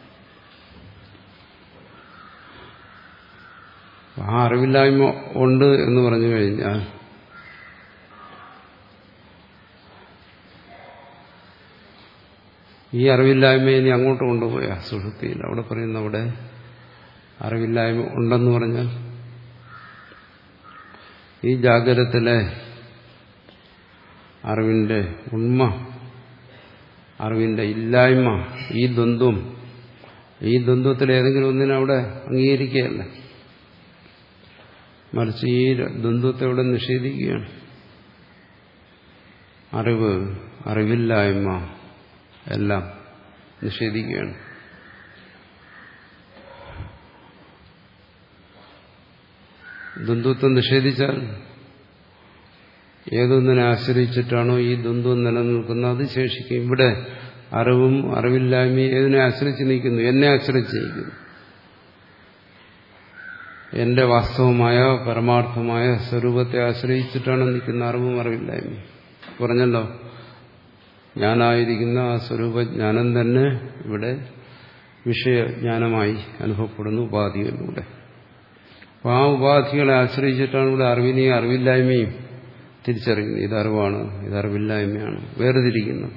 ആ അറിവില്ലായ്മ ഉണ്ട് എന്ന് പറഞ്ഞു കഴിഞ്ഞാൽ ഈ അറിവില്ലായ്മ ഇനി അങ്ങോട്ട് കൊണ്ടുപോയാ സുഷുപ്തിയിൽ അവിടെ പറയുന്ന അവിടെ അറിവില്ലായ്മ ഉണ്ടെന്ന് പറഞ്ഞാൽ ഈ ജാഗ്രതത്തിലെ അറിവിന്റെ ഉണ്മ, അറിവിന്റെ ഇല്ലായ്മ, ഈ ദ്വന്ദ്വം, ഈ ദ്വന്ദ്വത്തിൽ ഏതെങ്കിലും ഒന്നിനെ അവിടെ അംഗീകരിക്കുകയല്ല, മറിച്ച് ഈ ദ്വന്ദ്വത്തെ അവിടെ നിഷേധിക്കുകയാണ്. അറിവ്, അറിവില്ലായ്മ എല്ലാം നിഷേധിക്കുകയാണ്. ദ്വന്ദ്വത്തെ നിഷേധിച്ചാൽ ഏതൊന്നിനെ ആശ്രയിച്ചിട്ടാണോ ഈ ദ്വന്ദ്വം നിലനിൽക്കുന്നത് അത് ശേഷിക്കും. ഇവിടെ അറിവും അറിവില്ലായ്മയും ഏതിനെ ആശ്രയിച്ച് നിൽക്കുന്നു? എന്നെ ആശ്രയിച്ച് നിൽക്കുന്നു. എന്റെ വാസ്തവമായ പരമാർത്ഥമായ സ്വരൂപത്തെ ആശ്രയിച്ചിട്ടാണ് നിൽക്കുന്ന അറിവും അറിവില്ലായ്മയും. പറഞ്ഞല്ലോ, ഞാനായിരിക്കുന്ന ആ സ്വരൂപജ്ഞാനം തന്നെ ഇവിടെ വിഷയജ്ഞാനമായി അനുഭവപ്പെടുന്നു ഉപാധികളിലൂടെ. അപ്പോൾ ആ ഉപാധികളെ ആശ്രയിച്ചിട്ടാണ് ഇവിടെ അറിവിനെയും അറിവില്ലായ്മയും തിരിച്ചറിയുന്നത്. ഇതറിവാണ്, ഇതറിവില്ലായ്മയാണ്, വേർതിരിക്കുന്നു.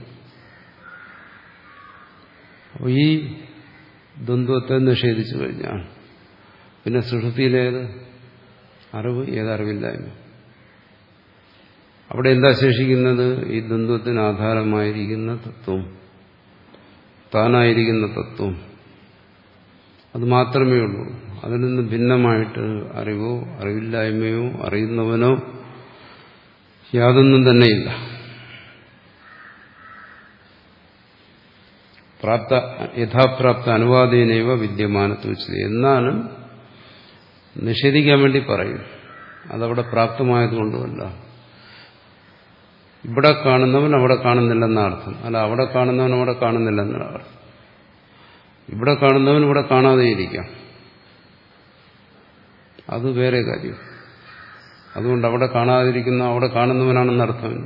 അപ്പോൾ ഈ ദ്വന്ദ്വത്തെ നിഷേധിച്ചു കഴിഞ്ഞാൽ പിന്നെ സുഷുപ്തിയിലേത് അറിവ്, ഏതറിവില്ലായ്മ? അവിടെ എന്താ ശേഷിക്കുന്നത്? ഈ ദ്വന്ദ്വത്തിന് ആധാരമായിരിക്കുന്ന തത്വം, താനായിരിക്കുന്ന തത്വം, അത് മാത്രമേ ഉള്ളൂ. അതിൽ നിന്ന് ഭിന്നമായിട്ട് അറിവോ അറിവില്ലായ്മയോ അറിയുന്നവനോ യാതൊന്നും തന്നെയില്ല. പ്രാപ്ത യഥാപ്രാപ്ത അനുവാദേനൈവ വിദ്യമാനത്വം. എന്നാലും നിഷേധിക്കാൻ വേണ്ടി പറയും. അതവിടെ പ്രാപ്തമായതുകൊണ്ടുമല്ല. ഇവിടെ കാണുന്നവൻ അവിടെ കാണുന്നില്ലെന്ന അർത്ഥം അല്ല, അവിടെ കാണുന്നവൻ അവിടെ കാണുന്നില്ലെന്ന അർത്ഥം. ഇവിടെ കാണുന്നവൻ ഇവിടെ കാണാതെയിരിക്കാം, അത് വേറെ കാര്യം. അതുകൊണ്ട് അവിടെ കാണാതിരിക്കുന്ന അവിടെ കാണുന്നവനാണെന്ന് അർത്ഥമില്ല.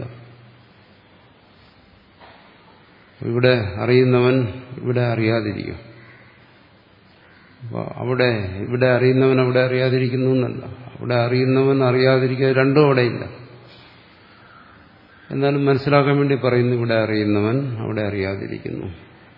ഇവിടെ അറിയുന്നവൻ ഇവിടെ അറിയാതിരിക്കും. അപ്പോൾ അവിടെ ഇവിടെ അറിയുന്നവൻ അവിടെ അറിയാതിരിക്കുന്നു എന്നല്ല, അവിടെ അറിയുന്നവൻ അറിയാതിരിക്കുക രണ്ടും അവിടെയില്ല. എന്നാലും മനസ്സിലാക്കാൻ വേണ്ടി പറയുന്നു, ഇവിടെ അറിയുന്നവൻ അവിടെ അറിയാതിരിക്കുന്നു.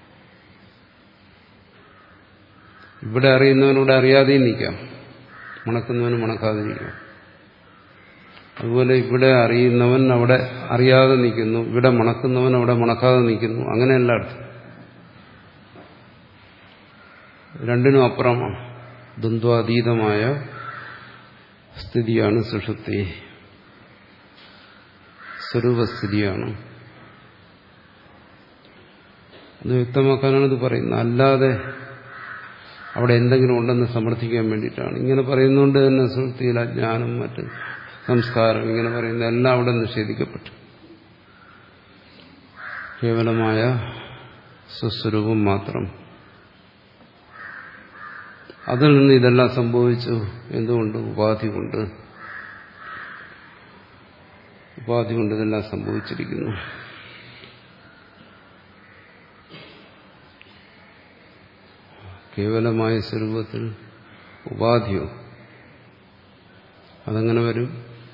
ഇവിടെ അറിയുന്നവൻ ഇവിടെ അറിയാതെയും നിൽക്കാം, മണക്കുന്നവന് മണക്കാതിരിക്കാം. അതുപോലെ ഇവിടെ അറിയുന്നവൻ അവിടെ അറിയാതെ നിൽക്കുന്നു, ഇവിടെ മണക്കുന്നവൻ അവിടെ മണക്കാതെ നിൽക്കുന്നു. അങ്ങനെയല്ല അർത്ഥം. രണ്ടിനും അപ്പുറമാണ്, ദ്വന്ദ്വാതീതമായ സ്ഥിതിയാണ് സുഷുപ്തി, സ്വരൂപസ്ഥിതിയാണ്. അത് വ്യക്തമാക്കാനാണ് ഇത് പറയുന്നത്. അല്ലാതെ അവിടെ എന്തെങ്കിലും ഉണ്ടെന്ന് സമർത്ഥിക്കാൻ വേണ്ടിയിട്ടാണ് ഇങ്ങനെ പറയുന്നതുകൊണ്ട് തന്നെ സുഷുപ്തിയിൽ അജ്ഞാനം, മറ്റ് സംസ്കാരം, ഇങ്ങനെ പറയുന്ന എല്ലാം അവിടെ നിഷേധിക്കപ്പെട്ടു. കേവലമായ സ്വസ്വരൂപം മാത്രം. അതിൽ നിന്ന് ഇതെല്ലാം സംഭവിച്ചു. എന്തുകൊണ്ട്? ഉപാധി കൊണ്ട്. ഉപാധി കൊണ്ട് ഇതെല്ലാം സംഭവിച്ചിരിക്കുന്നു. കേവലമായ സ്വരൂപത്തിൽ ഉപാധിയോ അതെങ്ങനെ വരും?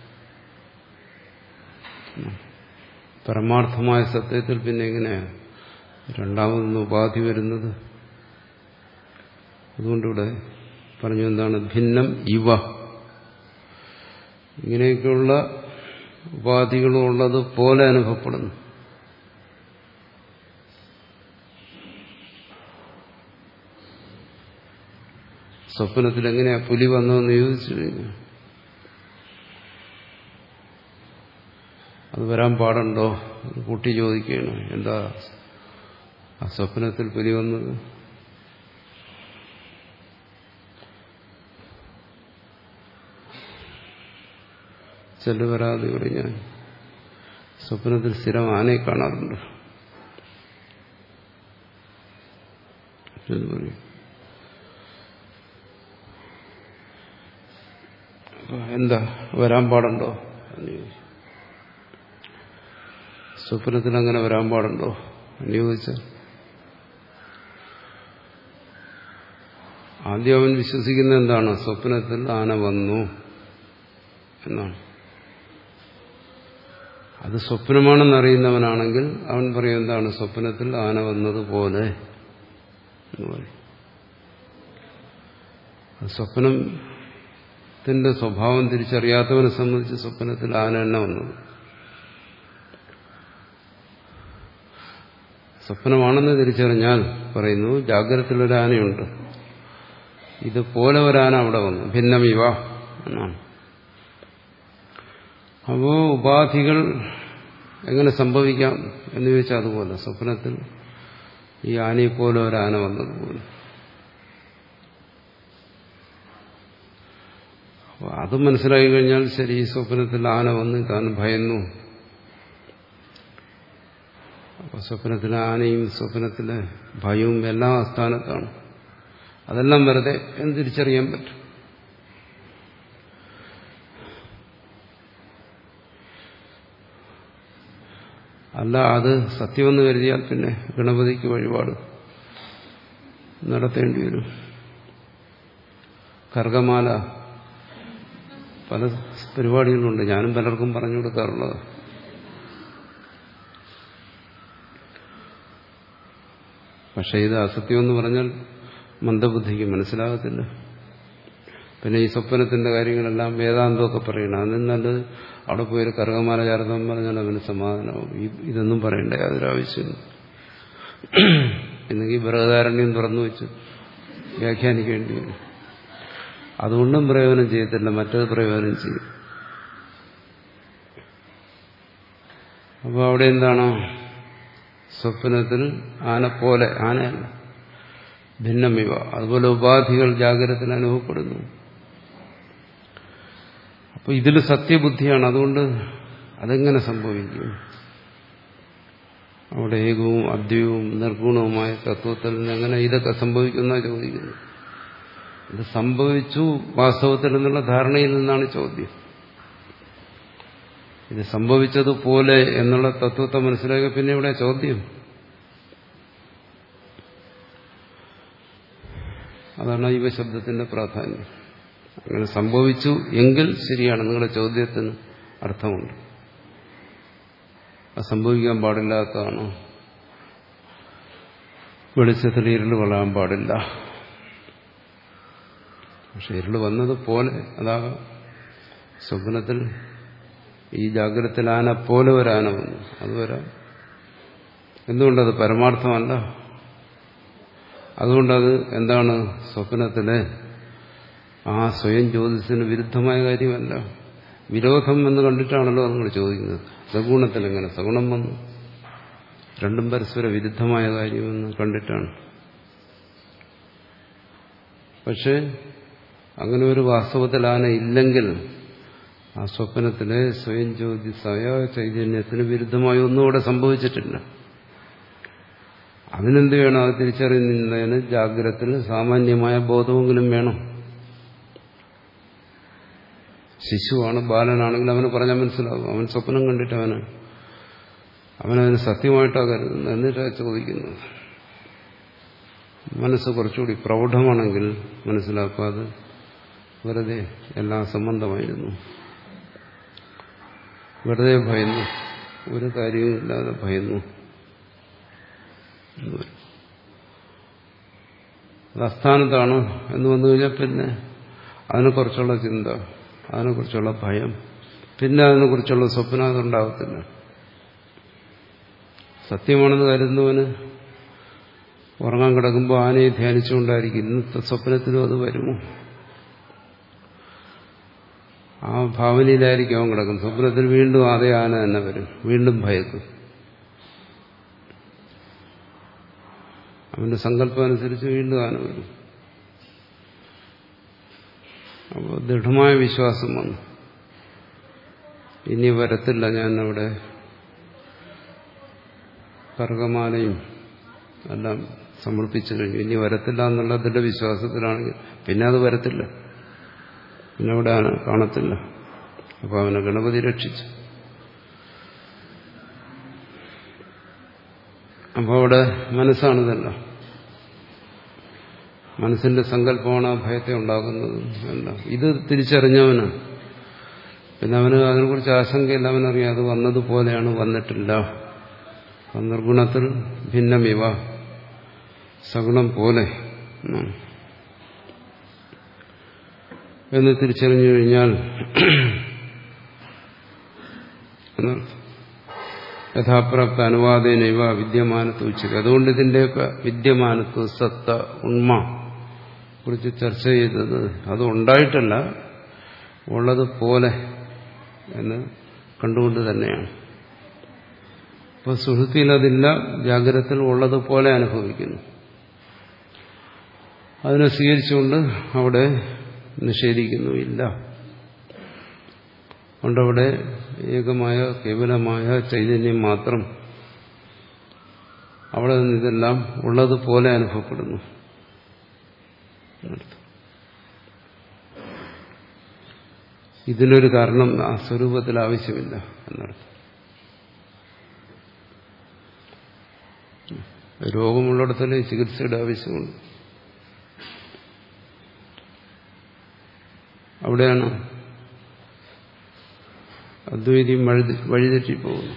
പരമാർത്ഥമായ സത്യത്തിൽ പിന്നെ എങ്ങനെയാണ് രണ്ടാമതൊന്ന് ഉപാധി വരുന്നത്? അതുകൊണ്ടിവിടെ പറഞ്ഞു എന്താണ് ഭിന്നം ഇവ. ഇങ്ങനെയൊക്കെയുള്ള ഉപാധികളുള്ളത് പോലെ അനുഭവപ്പെടുന്നു. സ്വപ്നത്തിൽ എങ്ങനെയാ പുലി വന്നതെന്ന് ചോദിച്ചു കഴിഞ്ഞു. അത് വരാൻ പാടുണ്ടോ? കുട്ടി ചോദിക്കുകയാണ്. എന്താ ആ സ്വപ്നത്തിൽ പുലി വന്നത്? ചെല്ലു വരാതെ ഞാൻ സ്വപ്നത്തിൽ സ്ഥിരം ആനയെ കാണാറുണ്ട്. എന്താ വരാൻ പാടുണ്ടോ എന്ന് ചോദിച്ചു. സ്വപ്നത്തിൽ അങ്ങനെ വരാൻ പാടുണ്ടോ എന്ന് ചോദിച്ചാൽ ആദ്യം അവൻ വിശ്വസിക്കുന്ന എന്താണ്? സ്വപ്നത്തിൽ ആന വന്നു എന്നാണ്. അത് സ്വപ്നമാണെന്നറിയുന്നവനാണെങ്കിൽ അവൻ പറയും എന്താണ്? സ്വപ്നത്തിൽ ആന വന്നതുപോലെ എന്ന് പറയും. സ്വപ്നത്തിന്റെ സ്വഭാവം തിരിച്ചറിയാത്തവനെ സംബന്ധിച്ച് സ്വപ്നത്തിൽ ആന തന്നെ വന്നത്. സ്വപ്നമാണെന്ന് തിരിച്ചറിഞ്ഞാൽ പറയുന്നു ജാഗ്രതത്തിലൊരു ആനയുണ്ട്, ഇതുപോലെ ഒരാന അവിടെ വന്നു, ഭിന്നമിവ എന്നാണ്. അപ്പോ ഉപാധികൾ എങ്ങനെ സംഭവിക്കാം എന്ന് ചോദിച്ചാൽ അതുപോലെ സ്വപ്നത്തിൽ ഈ ആനയെപ്പോലെ ഒരാന വന്നതുപോലെ. അപ്പോൾ അത് മനസ്സിലാക്കി കഴിഞ്ഞാൽ ശരി, ഈ സ്വപ്നത്തിൽ ആന വന്ന് താൻ ഭയന്നു. അപ്പോൾ സ്വപ്നത്തിലെ ആനയും സ്വപ്നത്തിലെ ഭയവും എല്ലാം ആസ്ഥാനത്താണ്. അതെല്ലാം വെറുതെ എന്ന് തിരിച്ചറിയാൻ പറ്റും. അല്ല അത് സത്യമെന്ന് കരുതിയാൽ പിന്നെ ഗണപതിക്ക് വഴിപാട് നടത്തേണ്ടി വരും. കർഗമാല പല പരിപാടികളുണ്ട്, ഞാനും പലർക്കും പറഞ്ഞു കൊടുക്കാറുള്ളത്. പക്ഷെ ഇത് അസത്യമെന്ന് പറഞ്ഞാൽ മന്ദബുദ്ധിക്ക് മനസ്സിലാകത്തില്ല. പിന്നെ ഈ സ്വപ്നത്തിന്റെ കാര്യങ്ങളെല്ലാം വേദാന്തമൊക്കെ പറയണം. അതിൽ നല്ലത് അവിടെ പോയൊരു കർഗമാല ചാർത്തം പറഞ്ഞാൽ അവന് സമാധാനമാവും. ഇതൊന്നും പറയണ്ട യാതൊരു ആവശ്യമില്ല. എന്നെങ്കിൽ ബൃഹദാരണ്യം തുറന്നു വെച്ച് വ്യാഖ്യാനിക്കേണ്ടി വരും. അതുകൊണ്ടും പ്രയോജനം ചെയ്യത്തില്ല, മറ്റത് പ്രയോജനം ചെയ്യും. അപ്പോൾ അവിടെ എന്താണ്? സ്വപ്നത്തിൽ ആന പോലെ, ആനയല്ല, ഭിന്നമിവ. അതുപോലെ ഉപാധികൾ ജാഗ്രതത്തിൽ അനുഭവപ്പെടുന്നു. അപ്പോൾ ഇതിൽ സത്യബുദ്ധിയാണ്. അതുകൊണ്ട് അതെങ്ങനെ സംഭവിക്കും? അവിടെ ഏകവും അദ്വൈതവും നിർഗുണവുമായ തത്വത്തിൽ നിന്ന് എങ്ങനെ ഇതൊക്കെ സംഭവിക്കുന്ന ചോദിക്കുന്നു. ഇത് സംഭവിച്ചു വാസ്തവത്തിൽ എന്നുള്ള ധാരണയിൽ നിന്നാണ് ചോദ്യം. ഇത് സംഭവിച്ചതുപോലെ എന്നുള്ള തത്വത്തെ മനസ്സിലാക്കി പിന്നെ ഇവിടെ ചോദ്യം. അതാണ് ഇവ ശബ്ദത്തിന്റെ പ്രാധാന്യം. അങ്ങനെ സംഭവിച്ചു എങ്കിൽ ശരിയാണ്, നിങ്ങളുടെ ചോദ്യത്തിന് അർത്ഥമുണ്ട്. അത് സംഭവിക്കാൻ പാടില്ലാത്തതാണ്. വെളിച്ചത്തിൽ ഇരുൾ വളരാൻ പാടില്ല. പക്ഷെ ഇരുൾ വന്നതുപോലെ അതാകാം. സ്വപ്നത്തിൽ ഈ ജാഗ്രതത്തിൽ ആന പോലെ ഒരാന വന്നു, അത് വരാം. എന്തുകൊണ്ടത് പരമാർത്ഥമല്ല. അതുകൊണ്ടത് എന്താണ്? സ്വപ്നത്തിലെ ആ സ്വയം ജ്യോതിസിന് വിരുദ്ധമായ കാര്യമല്ല. വിരോധം എന്ന് കണ്ടിട്ടാണല്ലോ നിങ്ങൾ ചോദിക്കുന്നത്. സഗുണത്തിൽ എങ്ങനെ സഗുണം വന്നു? രണ്ടും പരസ്പര വിരുദ്ധമായ കാര്യമെന്ന് കണ്ടിട്ടാണ്. പക്ഷെ അങ്ങനെ ഒരു വാസ്തവത്തിൽ ആന ഇല്ലെങ്കിൽ ആ സ്വപ്നത്തിലെ സ്വയം ജ്യോതിസായ ചൈതന്യത്തിന് വിരുദ്ധമായ ഒന്നും അവിടെ സംഭവിച്ചിട്ടില്ല. അതിനെന്ത് വേണം? അത് തിരിച്ചറിയുന്നതിന് ജാഗ്രതത്തിന് സാമാന്യമായ ബോധമെങ്കിലും വേണം. ശിശുവാണ്, ബാലനാണെങ്കിൽ അവന് പറഞ്ഞാൽ മനസ്സിലാവും. അവൻ സ്വപ്നം കണ്ടിട്ട് അവന് അവനതിന് സത്യമായിട്ടാണ് കരുതുന്നത്, എന്നിട്ടാണ് ചോദിക്കുന്നത്. മനസ്സ് കുറച്ചുകൂടി പ്രൗഢമാണെങ്കിൽ മനസ്സിലാക്കാതെ വെറുതെ എല്ലാം സംബന്ധമായിരുന്നു. വെറുതെ ഭയന്നു, ഒരു കാര്യവുമില്ലാതെ ഭയന്നു. അത് അസ്ഥാനത്താണ് എന്ന് വന്നു കഴിഞ്ഞാൽ പിന്നെ അതിനെക്കുറിച്ചുള്ള ചിന്ത, അതിനെക്കുറിച്ചുള്ള ഭയം, പിന്നെ അതിനെക്കുറിച്ചുള്ള സ്വപ്നം അതുണ്ടാകത്തില്ല. സത്യമാണെന്ന് കരുതുന്നവന് ഉറങ്ങാൻ കിടക്കുമ്പോൾ ആനയെ ധ്യാനിച്ചുകൊണ്ടായിരിക്കും. ഇന്നത്തെ സ്വപ്നത്തിലും അത് വരുമോ? ആ ഭാവനയിലായിരിക്കും അവൻ കിടക്കും. സ്വപ്നത്തിൽ വീണ്ടും അതേ ആന തന്നെ വരും, വീണ്ടും ഭയക്കും. അവന്റെ സങ്കല്പം അനുസരിച്ച് വീണ്ടും ആന വരും. അപ്പോൾ ദൃഢമായ വിശ്വാസം വന്നു, ഇനി വരത്തില്ല, ഞാൻ അവിടെ കർഗമാലയും എല്ലാം സമർപ്പിച്ചു കഴിഞ്ഞു, ഇനി വരത്തില്ല എന്നുള്ള ദൃഢവിശ്വാസത്തിലാണെങ്കിൽ പിന്നെ അത് വരത്തില്ല, പിന്നെ അവിടെ ആന കാണത്തില്ല. അപ്പോൾ അവനെ ഗണപതി രക്ഷിച്ചു. അപ്പോൾ അവിടെ മനസ്സാണിതല്ല, മനസ്സിന്റെ സങ്കല്പമാണ് ആ ഭയത്തെ ഉണ്ടാക്കുന്നത്. അല്ല, ഇത് തിരിച്ചറിഞ്ഞവന് പിന്നെ അവന് അതിനെക്കുറിച്ച് ആശങ്കയില്ല. അവനറിയാം അത് വന്നതുപോലെയാണ്, വന്നിട്ടില്ല. നിർഗുണത്തിൽ ഭിന്നമിവ, സഗുണം പോലെ എന്ന് തിരിച്ചറിഞ്ഞു കഴിഞ്ഞാൽ യഥാപ്രാപ്ത അനുവാദേനൈവ വിദ്യമാനത്വ ഉച്ചത്. അതുകൊണ്ട് ഇതിന്റെയൊക്കെ വിദ്യമാനത്വ, സത്ത, ഉണ്മ കുറിച്ച് ചർച്ച ചെയ്തത് അത് ഉണ്ടായിട്ടല്ല, ഉള്ളതുപോലെ എന്ന് കണ്ടുകൊണ്ട് തന്നെയാണ്. അപ്പോൾ സുഹൃത്തിയിൽ അതില്ല, ജാഗ്രതത്തിൽ ഉള്ളതുപോലെ അനുഭവിക്കുന്നു. അതിനെ സ്വീകരിച്ചുകൊണ്ട് അവിടെ നിഷേധിക്കുന്നു, ഇല്ല. അതുകൊണ്ടവിടെ ഏകമായ കേവലമായ ചൈതന്യം മാത്രം, അവിടെ നിന്ന് ഇതെല്ലാം ഉള്ളതുപോലെ അനുഭവപ്പെടുന്നു. ഇതിനൊരു കാരണം ആ സ്വരൂപത്തിൽ ആവശ്യമില്ല എന്നർത്ഥം. രോഗമുള്ളിടത്തല്ലേ ചികിത്സയുടെ ആവശ്യമുണ്ട്. അവിടെയാണ് അദ്വൈതം വഴിതെറ്റിപ്പോകുന്നു.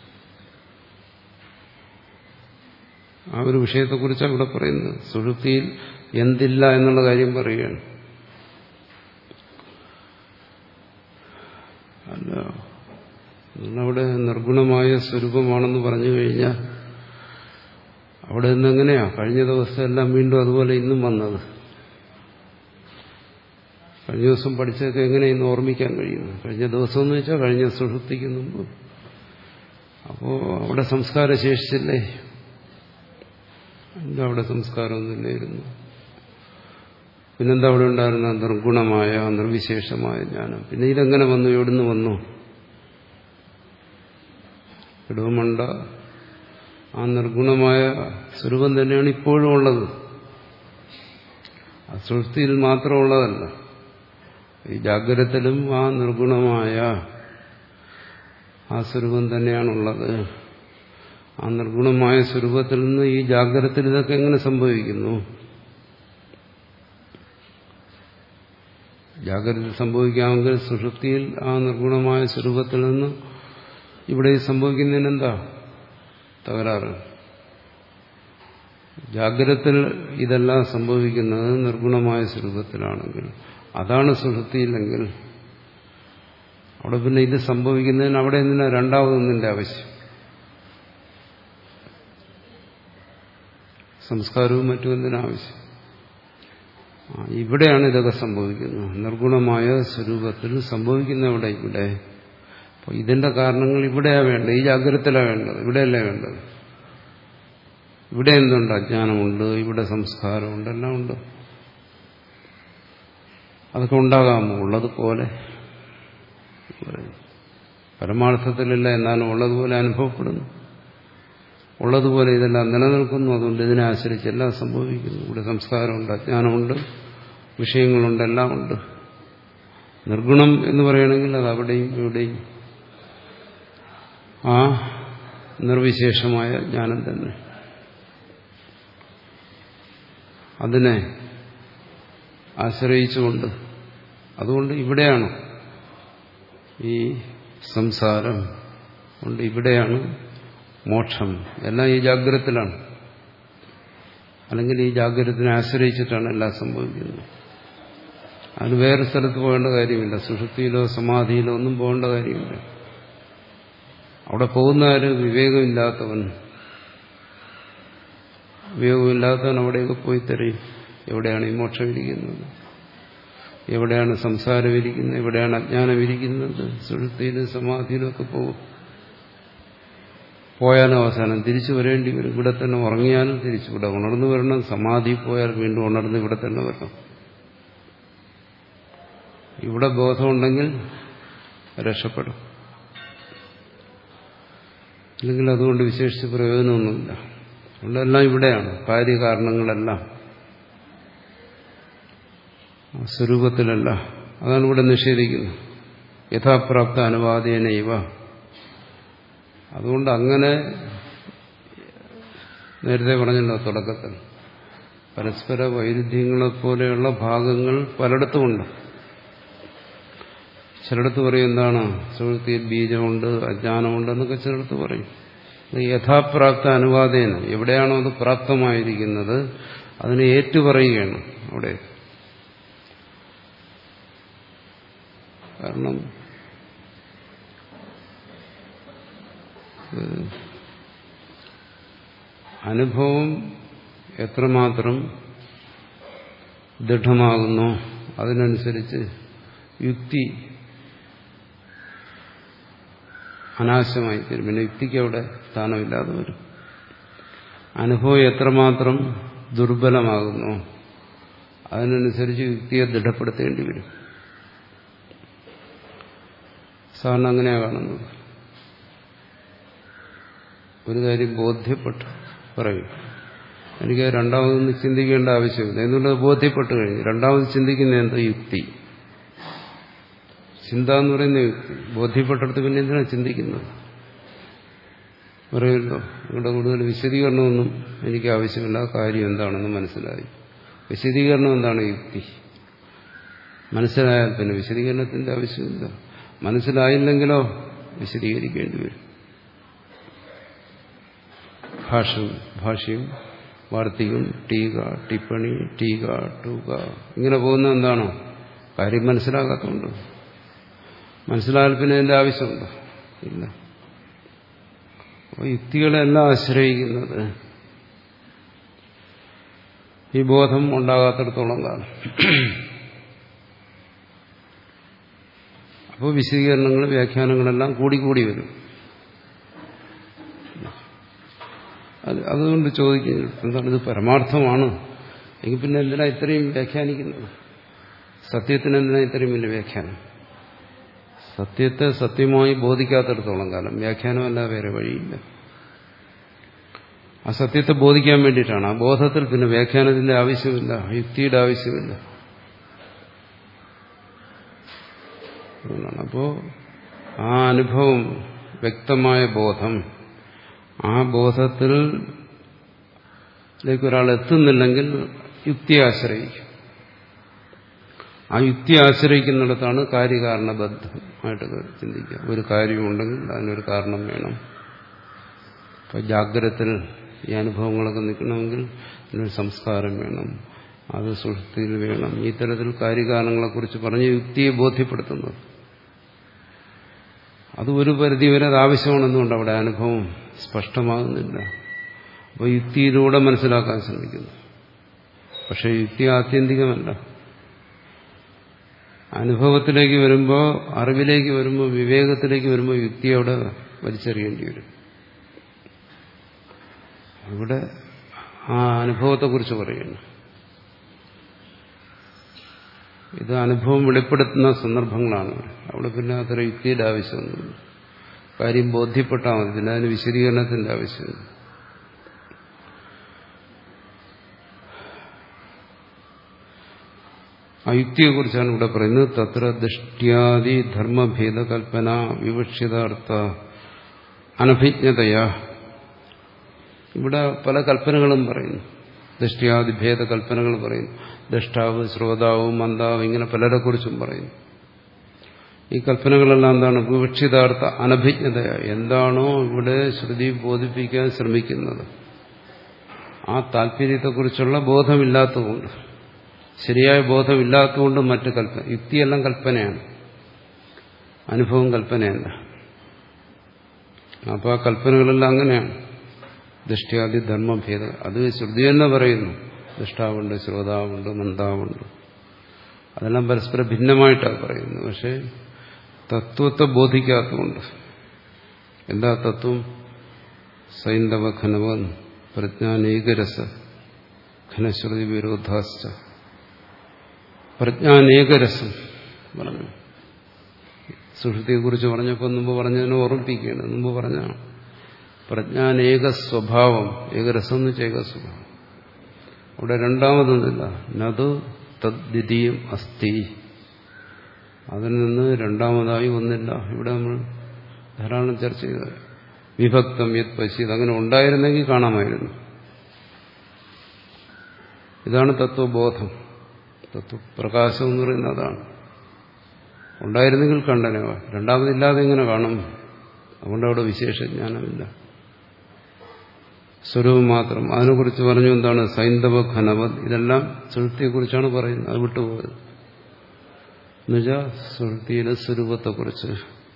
ആ ഒരു വിഷയത്തെക്കുറിച്ചാണ് ഇവിടെ പറയുന്നത്. സുഷുപ്തിയിൽ എന്തില്ല എന്നുള്ള കാര്യം പറയുകയാണ്. അല്ല, നിങ്ങളവിടെ നിർഗുണമായ സ്വരൂപമാണെന്ന് പറഞ്ഞു കഴിഞ്ഞാൽ അവിടെ നിന്നെങ്ങനെയാ കഴിഞ്ഞ ദിവസം എല്ലാം വീണ്ടും അതുപോലെ ഇന്നും വന്നത്? കഴിഞ്ഞ ദിവസം പഠിച്ചതൊക്കെ എങ്ങനെ ഇന്ന് ഓർമ്മിക്കാൻ കഴിയുന്നു? കഴിഞ്ഞ ദിവസം എന്ന് വെച്ചാൽ കഴിഞ്ഞ സുഷുപ്തിക്ക് മുമ്പ്. അപ്പോൾ അവിടെ സംസ്കാരം ശേഷിച്ചില്ലേ? എന്താ അവിടെ സംസ്കാരമൊന്നുമില്ലായിരുന്നു. പിന്നെന്താ അവിടെ ഉണ്ടായിരുന്ന നിർഗുണമായ നിർവിശേഷമായ ജ്ഞാനം? പിന്നെ ഇതെങ്ങനെ വന്നു? എവിടുന്ന് വന്നു? ഇടവുമണ്ട ആ നിർഗുണമായ സ്വരൂപം തന്നെയാണ് ഇപ്പോഴും ഉള്ളത്. ആ സുഷുപ്തിയിൽ മാത്രമുള്ളതല്ല, ഈ ജാഗ്രതത്തിലും ആ നിർഗുണമായ ആ സ്വരൂപം തന്നെയാണുള്ളത്. ആ നിർഗുണമായ സ്വരൂപത്തിൽ നിന്ന് ഈ ജാഗ്രതത്തിൽ ഇതൊക്കെ എങ്ങനെ സംഭവിക്കുന്നു? ജാഗ്രത സംഭവിക്കാമെങ്കിൽ സുഷുപ്തിയിൽ ആ നിർഗുണമായ സ്വരൂപത്തിൽ നിന്ന് ഇവിടെ സംഭവിക്കുന്നതിനെന്താ തകരാറ്? ജാഗ്രതത്തിൽ ഇതെല്ലാം സംഭവിക്കുന്നത് നിർഗുണമായ സ്വരൂപത്തിലാണെങ്കിൽ, അതാണ് സുഷുപ്തിയില്ലെങ്കിൽ അവിടെ പിന്നെ ഇത് സംഭവിക്കുന്നതിന് അവിടെ എന്തിനാ രണ്ടാമതൊന്നിന്റെ ആവശ്യം? സംസ്കാരവും മറ്റും എന്തിനാവശ്യം? ഇവിടെയാണ് ഇതൊക്കെ സംഭവിക്കുന്നത്. നിർഗുണമായ സ്വരൂപത്തിൽ സംഭവിക്കുന്ന ഇവിടെ ഇവിടെ. അപ്പോൾ ഇതിന്റെ കാരണങ്ങൾ ഇവിടെയാ വേണ്ടത്, ഈ ജാഗ്രതത്തിലാണ് വേണ്ടത്, ഇവിടെയല്ലേ വേണ്ടത്. ഇവിടെ എന്തുണ്ട്? അജ്ഞാനമുണ്ട്, ഇവിടെ സംസ്കാരമുണ്ട്, എല്ലാം ഉണ്ട്. അതൊക്കെ ഉണ്ടാകാമോ? ഉള്ളതുപോലെ. പരമാർത്ഥത്തിലല്ല, എന്നാലും ഉള്ളതുപോലെ അനുഭവപ്പെടുന്നു. ഉള്ളതുപോലെ ഇതെല്ലാം നിലനിൽക്കുന്നു. അതുകൊണ്ട് ഇതിനെ ആശ്രയിച്ച് എല്ലാം സംഭവിക്കുന്നു. ഇവിടെ സംസ്കാരമുണ്ട്, അജ്ഞാനമുണ്ട്, വിഷയങ്ങളുണ്ട്, എല്ലാം ഉണ്ട്. നിർഗുണം എന്ന് പറയുകയാണെങ്കിൽ അത് അവിടെയും ഇവിടെയും ആ നിർവിശേഷമായ ജ്ഞാനം തന്നെ. അതിനെ ആശ്രയിച്ചുകൊണ്ട് അതുകൊണ്ട് ഇവിടെയാണ് ഈ സംസാരം, കൊണ്ട് ഇവിടെയാണ് മോക്ഷം. എല്ലാം ഈ ജാഗ്രതത്തിലാണ്. അല്ലെങ്കിൽ ഈ ജാഗ്രതത്തിനെ ആശ്രയിച്ചിട്ടാണ് എല്ലാം സംഭവിക്കുന്നത്. അതിന് വേറെ സ്ഥലത്ത് പോകേണ്ട കാര്യമില്ല. സുഷുപ്തിയിലോ സമാധിയിലോ ഒന്നും പോകേണ്ട കാര്യമില്ല. അവിടെ പോകുന്നവര് വിവേകമില്ലാത്തവൻ. വിവേകമില്ലാത്തവൻ അവിടെയൊക്കെ പോയി തരും. എവിടെയാണ് ഈ മോക്ഷം ഇരിക്കുന്നത്, എവിടെയാണ് സംസാരം ഇരിക്കുന്നത്, എവിടെയാണ് അജ്ഞാനം ഇരിക്കുന്നത്. സുഷുപ്തിയിലും സമാധിയിലും ഒക്കെ പോകും. പോയാലും അവസാനം തിരിച്ചു വരേണ്ടി വരും. ഇവിടെ തന്നെ ഉറങ്ങിയാലും തിരിച്ചു ഇവിടെ ഉണർന്നു വരണം. സമാധി പോയാൽ വീണ്ടും ഉണർന്ന് ഇവിടെ തന്നെ വരണം. ഇവിടെ ബോധമുണ്ടെങ്കിൽ രക്ഷപ്പെടും. അല്ലെങ്കിൽ അതുകൊണ്ട് വിശേഷിച്ച് പ്രയോജനമൊന്നുമില്ല. അതുകൊണ്ടെല്ലാം ഇവിടെയാണ് കാര്യകാരണങ്ങളെല്ലാം, സ്വരൂപത്തിലല്ല. അതാണ് ഇവിടെ നിഷേധിക്കുന്നത്. യഥാപ്രാപ്ത അനുവാദേനൈവ. അതുകൊണ്ട് അങ്ങനെ നേരത്തെ പറഞ്ഞല്ലോ തുടക്കത്തിൽ, പരസ്പര വൈരുദ്ധ്യങ്ങളെപ്പോലെയുള്ള ഭാഗങ്ങൾ പലയിടത്തുമുണ്ട്. ചിലയിടത്ത് പറയും എന്താണ് സുഹൃത്തിയിൽ ബീജമുണ്ട്, അജ്ഞാനമുണ്ട് എന്നൊക്കെ ചിലയിടത്ത് പറയും. യഥാപ്രാപ്ത അനുവാദേന, എവിടെയാണോ അത് പ്രാപ്തമായിരിക്കുന്നത് അതിനെ ഏറ്റുപറയുകയാണ് അവിടെ. കാരണം അനുഭവം എത്രമാത്രം ദൃഢമാകുന്നു അതിനനുസരിച്ച് യുക്തി അനാശമായി തീരും. പിന്നെ യുക്തിക്ക് അവിടെ സ്ഥാനമില്ലാതെ വരും. അനുഭവം എത്രമാത്രം ദുർബലമാകുന്നു അതിനനുസരിച്ച് യുക്തിയെ ദൃഢപ്പെടുത്തേണ്ടി വരും. സാധാരണ അങ്ങനെയാണ് കാണുന്നത്. ഒരു കാര്യം ബോധ്യപ്പെട്ടു പറയും, എനിക്ക് രണ്ടാമതൊന്നും ചിന്തിക്കേണ്ട ആവശ്യമില്ല. എന്നുള്ളത് ബോധ്യപ്പെട്ടു കഴിഞ്ഞു. രണ്ടാമത് ചിന്തിക്കുന്ന എന്താ? യുക്തി. ചിന്ത എന്ന് പറയുന്ന യുക്തി. ബോധ്യപ്പെട്ടെടുത്ത് പിന്നെ എന്തിനാണ് ചിന്തിക്കുന്നത്? പറയുമല്ലോ, നിങ്ങളുടെ കൂടുതൽ വിശദീകരണമൊന്നും എനിക്ക് ആവശ്യമില്ല, കാര്യം എന്താണെന്ന് മനസ്സിലായി. വിശദീകരണം എന്താണ്? യുക്തി. മനസ്സിലായാൽ പിന്നെ വിശദീകരണത്തിന്റെ ആവശ്യമില്ല. മനസ്സിലായില്ലെങ്കിലോ വിശദീകരിക്കേണ്ടി വരും. ഭാഷ്യം ഭാഷ്യം വാർത്തികം, ടീക, ടിപ്പണി, ടീക, ടൂക, ഇങ്ങനെ പോകുന്നത് എന്താണോ? കാര്യം മനസ്സിലാകാത്തതുകൊണ്ട്. മനസ്സിലായാൽ പിന്നെ ഇതിന്റെ ആവശ്യമുണ്ടോ? ഇല്ല. അപ്പോൾ യുക്തികളെല്ലാം ആശ്രയിക്കുന്നത് ഈ ബോധം ഉണ്ടാകാത്തിടത്തോളം കാലം. അപ്പോൾ വിശദീകരണങ്ങൾ, വ്യാഖ്യാനങ്ങളെല്ലാം കൂടിക്കൂടി വരും. അതുകൊണ്ട് ചോദിക്കുന്നു, എന്താണ് ഇത് പരമാർത്ഥമാണ് എങ്കിൽ പിന്നെ എന്തിനാ ഇത്രയും വ്യാഖ്യാനിക്കുന്നത്? സത്യത്തിന് എന്തിനാ ഇത്രയും വലിയ വ്യാഖ്യാനം? സത്യത്തെ സത്യമായി ബോധിക്കാത്തിടത്തോളം കാലം വ്യാഖ്യാനമല്ല, വേറെ വഴിയില്ല. ആ സത്യത്തെ ബോധിക്കാൻ വേണ്ടിയിട്ടാണ്. ആ ബോധത്തിൽ പിന്നെ വ്യാഖ്യാനത്തിന്റെ ആവശ്യമില്ല, യുക്തിയുടെ ആവശ്യമില്ല. അപ്പോ ആ അനുഭവം, വ്യക്തമായ ബോധം, ആ ബോധത്തിലേക്ക് ഒരാൾ എത്തുന്നില്ലെങ്കിൽ യുക്തിയെ ആശ്രയിക്കും. ആ യുക്തി ആശ്രയിക്കുന്നിടത്താണ് കാര്യകാരണബദ്ധമായിട്ട് ചിന്തിക്കുക. ഒരു കാര്യമുണ്ടെങ്കിൽ അതിനൊരു കാരണം വേണം. ഇപ്പൊ ജാഗ്രതത്തിൽ ഈ അനുഭവങ്ങളൊക്കെ നിൽക്കണമെങ്കിൽ അതിനൊരു സംസ്കാരം വേണം, അത് സുഷുപ്തിയിൽ വേണം. ഈ തരത്തിൽ കാര്യകാരണങ്ങളെക്കുറിച്ച് പറഞ്ഞ് യുക്തിയെ ബോധ്യപ്പെടുത്തുന്നത് അത് ഒരു പരിധിവരെ അത് ആവശ്യമാണെന്നുകൊണ്ട് അവിടെ അനുഭവം സ്പഷ്ടമാകുന്നില്ല. അപ്പോൾ യുക്തിയിലൂടെ മനസ്സിലാക്കാൻ ശ്രമിക്കുന്നു. പക്ഷെ യുക്തി ആത്യന്തികമല്ല. അനുഭവത്തിലേക്ക് വരുമ്പോൾ, അറിവിലേക്ക് വരുമ്പോൾ, വിവേകത്തിലേക്ക് വരുമ്പോൾ യുക്തി അവിടെ വലിച്ചെറിയേണ്ടി വരും. ഇവിടെ ആ അനുഭവത്തെക്കുറിച്ച് പറയുന്നു. ഇത് അനുഭവം വെളിപ്പെടുത്തുന്ന സന്ദർഭങ്ങളാണ്. അവിടെ പിന്നെ അത്ര യുക്തിയുടെ ആവശ്യമൊന്നുമില്ല. കാര്യം ബോധ്യപ്പെട്ടാൽ മതി, പിന്നെ അതിന് വിശദീകരണത്തിന്റെ ആവശ്യമില്ല. ആ യുക്തിയെക്കുറിച്ചാണ് ഇവിടെ പറയുന്നത്. തത്ര ദൃഷ്ട്യാദി ധർമ്മഭേദകൽപ്പന വിവക്ഷിതാർത്ഥ അനഭിജ്ഞതയാ. ഇവിടെ പല കൽപ്പനകളും പറയുന്നു. ദൃഷ്ടിയാദിഭേദ കൽപ്പനകൾ പറയുന്നു. ദഷ്ടാവ്, ശ്രോതാവ്, മന്ദാവ് ഇങ്ങനെ പലരെക്കുറിച്ചും പറയുന്നു. ഈ കൽപ്പനകളെല്ലാം എന്താണ്? വിവക്ഷിതാർത്ഥ അനഭിജ്ഞത. എന്താണോ ഇവിടെ ശ്രുതി ബോധിപ്പിക്കാൻ ശ്രമിക്കുന്നത് ആ താല്പര്യത്തെക്കുറിച്ചുള്ള ബോധമില്ലാത്തതുകൊണ്ട്, ശരിയായ ബോധമില്ലാത്തതുകൊണ്ട് മറ്റ് കൽപ്പന, യുക്തിയെല്ലാം കൽപ്പനയാണ്, അനുഭവം കൽപ്പനയല്ല. അപ്പോൾ ആ കൽപ്പനകളെല്ലാം അങ്ങനെയാണ്. ദൃഷ്ടിയാദി ധർമ്മഭേദ, അത് ശ്രുതി തന്നെ പറയുന്നു. ദൃഷ്ടാവുണ്ട്, ശ്രോതാവുണ്ട്, മന്ദാവുണ്ട്, അതെല്ലാം പരസ്പരം ഭിന്നമായിട്ടാണ് പറയുന്നത്. പക്ഷേ തത്വത്തെ ബോധിക്കാത്തതുകൊണ്ട്. എന്താ തത്വം? സൈന്ധവ ഘനവൻ പ്രജ്ഞാനേകരസ ഘനശ്രുതി വിരോധാശ്ച. പ്രജ്ഞാനേകരസം പറഞ്ഞു. സുഷുതിയെക്കുറിച്ച് പറഞ്ഞപ്പോൾ മുമ്പ് പറഞ്ഞതിനെ ഓർമ്മിപ്പിക്കുകയാണ്. മുമ്പ് പറഞ്ഞ പ്രജ്ഞാനേക സ്വഭാവം, ഏകരസം എന്ന് വെച്ചാൽ ഏക സ്വഭാവം. അവിടെ രണ്ടാമതൊന്നുമില്ല. നതു തദ്ദ്വിതീയം അസ്തി, അതിൽ നിന്ന് രണ്ടാമതായി ഒന്നില്ല. ഇവിടെ നമ്മൾ ധാരാളം ചർച്ച ചെയ്ത വിഭക്തം യത് പശ്യത്, അങ്ങനെ ഉണ്ടായിരുന്നെങ്കിൽ കാണാമായിരുന്നു. ഇതാണ് തത്വബോധം, തത്വപ്രകാശം എന്ന് പറയുന്നത് അതാണ്. ഉണ്ടായിരുന്നെങ്കിൽ കണ്ടനവ, രണ്ടാമതില്ലാതെ എങ്ങനെ കാണും? അതുകൊണ്ട് അവിടെ വിശേഷജ്ഞാനമില്ല, സ്വരൂപം മാത്രം. അതിനെക്കുറിച്ച് പറഞ്ഞു എന്താണ്? സൈന്ധവ ഘനവത്. ഇതെല്ലാം സുഷുപ്തിയെക്കുറിച്ചാണ് പറയുന്നത്, അത് വിട്ടുപോയത്. എന്നുവെച്ചാൽ സുഷുപ്തിയിലെ സ്വരൂപത്തെക്കുറിച്ച്.